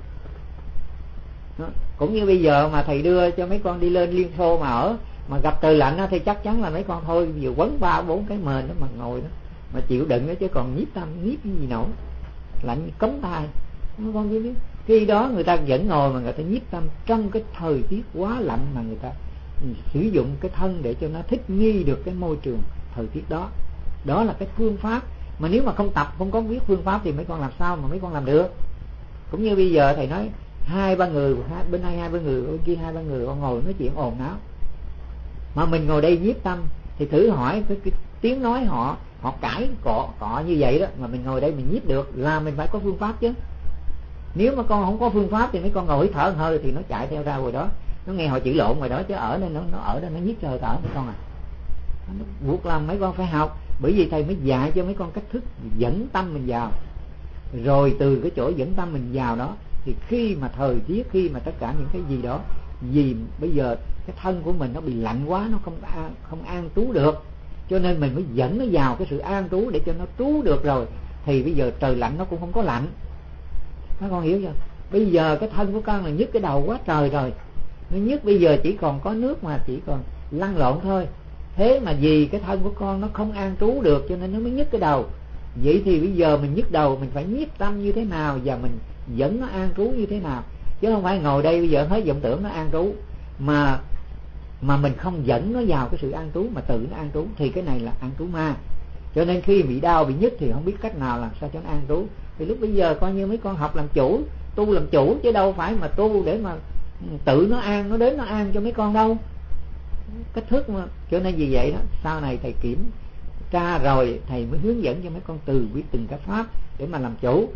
A: Đó. Cũng như bây giờ mà thầy đưa cho mấy con đi lên Liên Xô mà ở, mà gặp trời lạnh thì chắc chắn là mấy con thôi vừa quấn 3-4 cái mền đó mà ngồi đó mà chịu đựng đó, chứ còn nhiếp tâm nhiếp cái gì nổi, lạnh cấm tai. Mấy con biết khi đó người ta vẫn ngồi mà người ta nhiếp tâm trong cái thời tiết quá lạnh, mà người ta sử dụng cái thân để cho nó thích nghi được cái môi trường thời tiết đó. Đó là cái phương pháp mà nếu mà không tập, không có biết phương pháp thì mấy con làm sao mà mấy con làm được. Cũng như bây giờ thầy nói 2-3 người, bên đây 2-3 người, bên kia 2-3 người, con ngồi nói chuyện ồn ào, mà mình ngồi đây nhiếp tâm thì thử hỏi cái tiếng nói họ cãi cọ như vậy đó, mà mình ngồi đây mình nhiếp được là mình phải có phương pháp chứ. Nếu mà con không có phương pháp thì mấy con ngồi hít thở hơi thì nó chạy theo ra rồi đó, nó nghe họ chửi lộn rồi đó, chứ ở đây nó ở đây nó nhiếp hơi thở mấy con à. Buộc làm mấy con phải học, bởi vì thầy mới dạy cho mấy con cách thức dẫn tâm mình vào, rồi từ cái chỗ dẫn tâm mình vào đó thì khi mà thời tiết, khi mà tất cả những cái gì đó, vì bây giờ cái thân của mình nó bị lạnh quá, nó không an trú được, cho nên mình mới dẫn nó vào cái sự an trú để cho nó trú được, rồi thì bây giờ trời lạnh nó cũng không có lạnh. Các con hiểu chưa? Bây giờ cái thân của con là nhức cái đầu quá trời rồi, nó nhức bây giờ chỉ còn có nước mà chỉ còn lăn lộn thôi. Thế mà vì cái thân của con nó không an trú được cho nên nó mới nhức cái đầu. Vậy thì bây giờ mình nhức đầu mình phải nhiếp tâm như thế nào và mình dẫn nó an trú như thế nào, chứ không phải ngồi đây bây giờ hết vọng tưởng nó an trú mà mình không dẫn nó vào cái sự an trú mà tự nó an trú, thì cái này là an trú ma. Cho nên khi bị đau bị nhức thì không biết cách nào làm sao cho nó an trú. Thì lúc bây giờ coi như mấy con học làm chủ, tu làm chủ, chứ đâu phải mà tu để mà tự nó an, nó đến nó an cho mấy con đâu. Cách thức mà. Cho nên vì vậy đó, sau này thầy kiểm tra rồi thầy mới hướng dẫn cho mấy con từ biết từng cái pháp để mà làm chủ,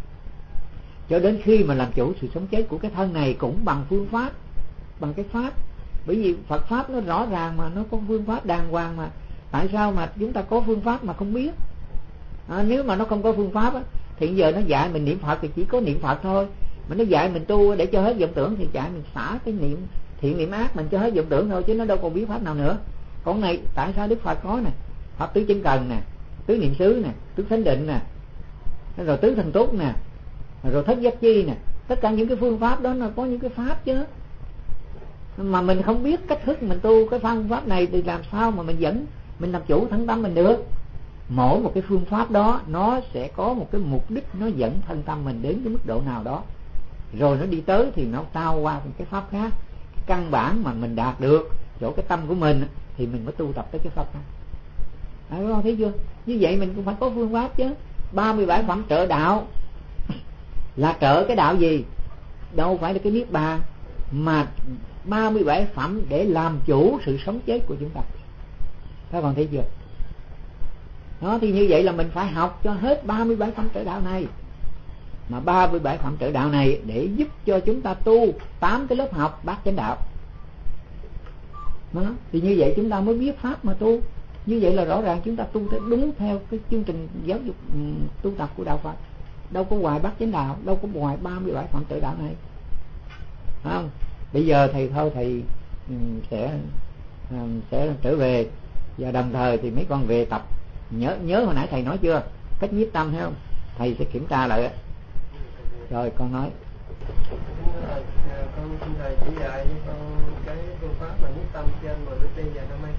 A: cho đến khi mà làm chủ sự sống chết của cái thân này cũng bằng phương pháp, bằng cái pháp. Bởi vì Phật pháp nó rõ ràng mà, nó có phương pháp đàng hoàng mà. Tại sao mà chúng ta có phương pháp mà không biết? Nếu mà nó không có phương pháp thì giờ nó dạy mình niệm Phật thì chỉ có niệm Phật thôi, mà nó dạy mình tu để cho hết vọng tưởng thì dạy mình xả cái niệm thiện niệm ác mình cho hết vọng tưởng thôi, chứ nó đâu còn biết pháp nào nữa. Còn này tại sao Đức Phật có nè, pháp tứ chân cần nè, tứ niệm xứ nè, tứ thánh định nè, rồi tứ thần túc nè, rồi thất giác chi nè, tất cả những cái phương pháp đó nó có những cái pháp chứ. Mà mình không biết cách thức mình tu cái phương pháp này thì làm sao mà mình dẫn mình làm chủ thân tâm mình được. Mỗi một cái phương pháp đó nó sẽ có một cái mục đích, nó dẫn thân tâm mình đến cái mức độ nào đó, rồi nó đi tới thì nó trao qua một cái pháp khác. Cái căn bản mà mình đạt được chỗ cái tâm của mình thì mình mới tu tập tới cái pháp khác. Các con thấy chưa? Như vậy mình cũng phải có phương pháp chứ. 37 phẩm trợ đạo là trợ cái đạo gì? Đâu phải là cái niết bàn, mà 37 phẩm để làm chủ sự sống chết của chúng ta. Các con thấy chưa? Đó, thì như vậy là mình phải học cho hết 37 phẩm trợ đạo này. Mà 37 phẩm trợ đạo này để giúp cho chúng ta tu 8 cái lớp học bát chánh đạo. Đó, thì như vậy chúng ta mới biết pháp mà tu. Như vậy là rõ ràng chúng ta tu đúng theo cái chương trình giáo dục tu tập của đạo Phật. Đâu có ngoài bát chánh đạo, đâu có ngoài 37 phẩm trợ đạo này. Không? Bây giờ thầy sẽ trở về, và đồng thời thì mấy con về tập. Nhớ hồi nãy thầy nói chưa, cách nhiếp tâm thấy không? Thầy sẽ kiểm tra lại. Rồi con nói.
C: Con xin thầy chỉ dạy với con cái phương pháp mà nhiếp tâm trên mà bước đi và năm nay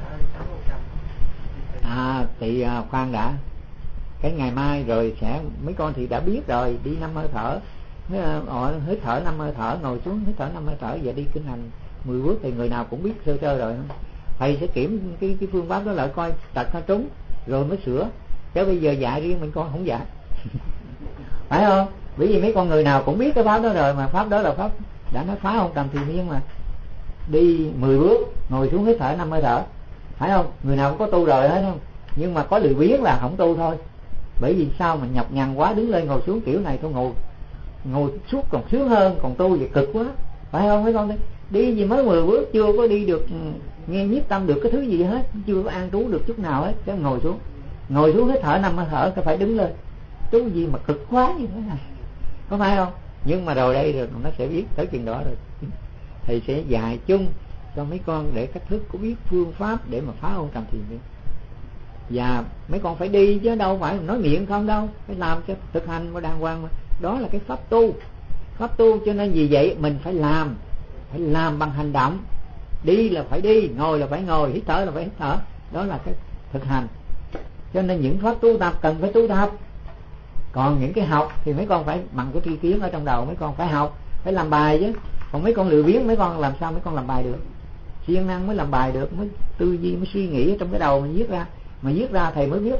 C: thở 6%.
A: Thì khoan đã, cái ngày mai rồi sẽ mấy con thì đã biết rồi, đi 5 hơi thở, hít thở 5 hơi thở, ngồi xuống hít thở 5 hơi thở, và đi kinh hành 10 bước thì người nào cũng biết sơ sơ rồi. Thầy sẽ kiểm cái phương pháp đó lại coi tật hay trúng rồi mới sửa, chứ bây giờ dạy riêng mình con không dạy. Phải không? Bởi vì mấy con người nào cũng biết cái pháp đó rồi, mà pháp đó là pháp đã nói phá không trầm thì miên mà. Đi 10 bước, ngồi xuống hít thở 5 hơi thở, phải không? Người nào cũng có tu rồi hết không? Nhưng mà có lười biếng là không tu thôi. Bởi vì sao mà nhọc nhằn quá, đứng lên ngồi xuống kiểu này, tôi ngồi suốt còn sướng hơn, còn tu vậy cực quá, phải không mấy con? Đi gì mới 10 bước chưa có đi được, nghe nhiếp tâm được cái thứ gì hết, chưa có an trú được chút nào hết, cái ngồi xuống hít thở 5 hơi thở cái phải đứng lên, trú gì mà cực quá như thế này, có phải không? Nhưng mà rồi đây rồi nó sẽ biết tới chừng đó rồi, thầy sẽ dạy chung cho mấy con để cách thức có biết phương pháp để mà phá ôn trầm thiền miên. Và mấy con phải đi chứ đâu phải nói miệng không đâu, phải làm cho thực hành và đàng hoàng mà. Đó là cái pháp tu, cho nên vì vậy mình phải làm bằng hành động. Đi là phải đi, ngồi là phải ngồi, hít thở là phải hít thở, đó là cái thực hành. Cho nên những pháp tu tập cần phải tu tập. Còn những cái học thì mấy con phải bằng cái tri kiến ở trong đầu, mấy con phải học, phải làm bài chứ. Còn mấy con lười biếng, mấy con làm sao mấy con làm bài được? Siêng năng mới làm bài được, mới tư duy, mới suy nghĩ ở trong cái đầu mình viết ra. Mà viết ra thầy mới biết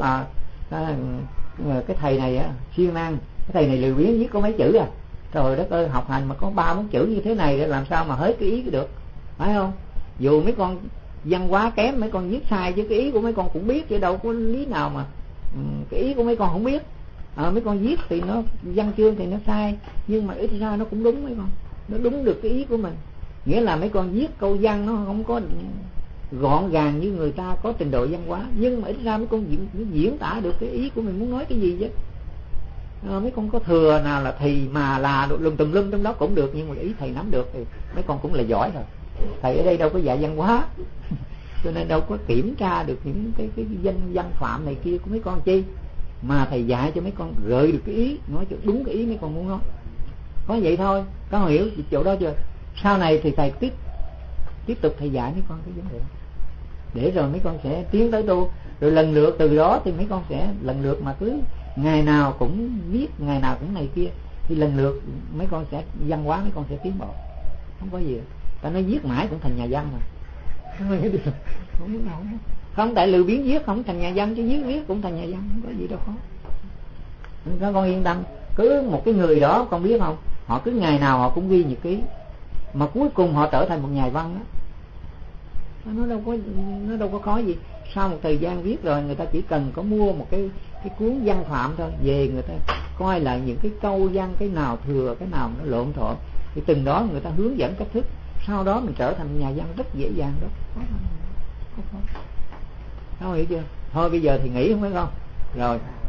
A: cái thầy này á siêng năng, cái thầy này lười biếng viết có mấy chữ à. Trời đất ơi, học hành mà có 3-4 chữ như thế này để làm sao mà hết cái ý được, phải không? Dù mấy con văn hóa kém, mấy con viết sai chứ cái ý của mấy con cũng biết, chứ đâu có lý nào mà cái ý của mấy con không biết. Mấy con viết thì nó văn chương thì nó sai, nhưng mà ít ra nó cũng đúng mấy con, nó đúng được cái ý của mình. Nghĩa là mấy con viết câu văn nó không có gọn gàng như người ta có trình độ văn hóa, nhưng mà ít ra mấy con diễn tả được cái ý của mình muốn nói cái gì chứ. Mấy con có thừa nào là thì mà là lùm tùm lum trong đó cũng được, nhưng mà ý thầy nắm được thì mấy con cũng là giỏi rồi. Thầy ở đây đâu có dạy văn hóa cho nên đâu có kiểm tra được những cái văn phạm này kia của mấy con chi, mà thầy dạy cho mấy con gợi được cái ý, nói cho đúng cái ý mấy con muốn nói. Có vậy thôi, có hiểu chỗ đó chưa? Sau này thì thầy tiếp tục thầy dạy mấy con cái vấn đề đó, để rồi mấy con sẽ tiến tới tu. Rồi lần lượt từ đó thì mấy con sẽ lần lượt mà cứ ngày nào cũng viết, ngày nào cũng này kia, thì lần lượt mấy con sẽ văn hóa, mấy con sẽ tiến bộ. Không có gì, ta nói viết mãi cũng thành nhà văn mà. Không, tại lười biếng viết không thành nhà văn, chứ viết cũng thành nhà văn, không có gì đâu khó. Các con yên tâm. Cứ một cái người đó con biết không, họ cứ ngày nào họ cũng ghi nhật ký, mà cuối cùng họ trở thành một nhà văn đó. Nó đâu có khó gì. Sau một thời gian viết rồi, người ta chỉ cần có mua một cái cuốn văn phạm thôi, về người ta coi lại những cái câu văn, cái nào thừa, cái nào nó lộn xộn, thì từng đó người ta hướng dẫn cách thức, sau đó mình trở thành nhà văn rất dễ dàng đó. Không hiểu chưa? Thôi bây giờ thì nghỉ không phải không? Rồi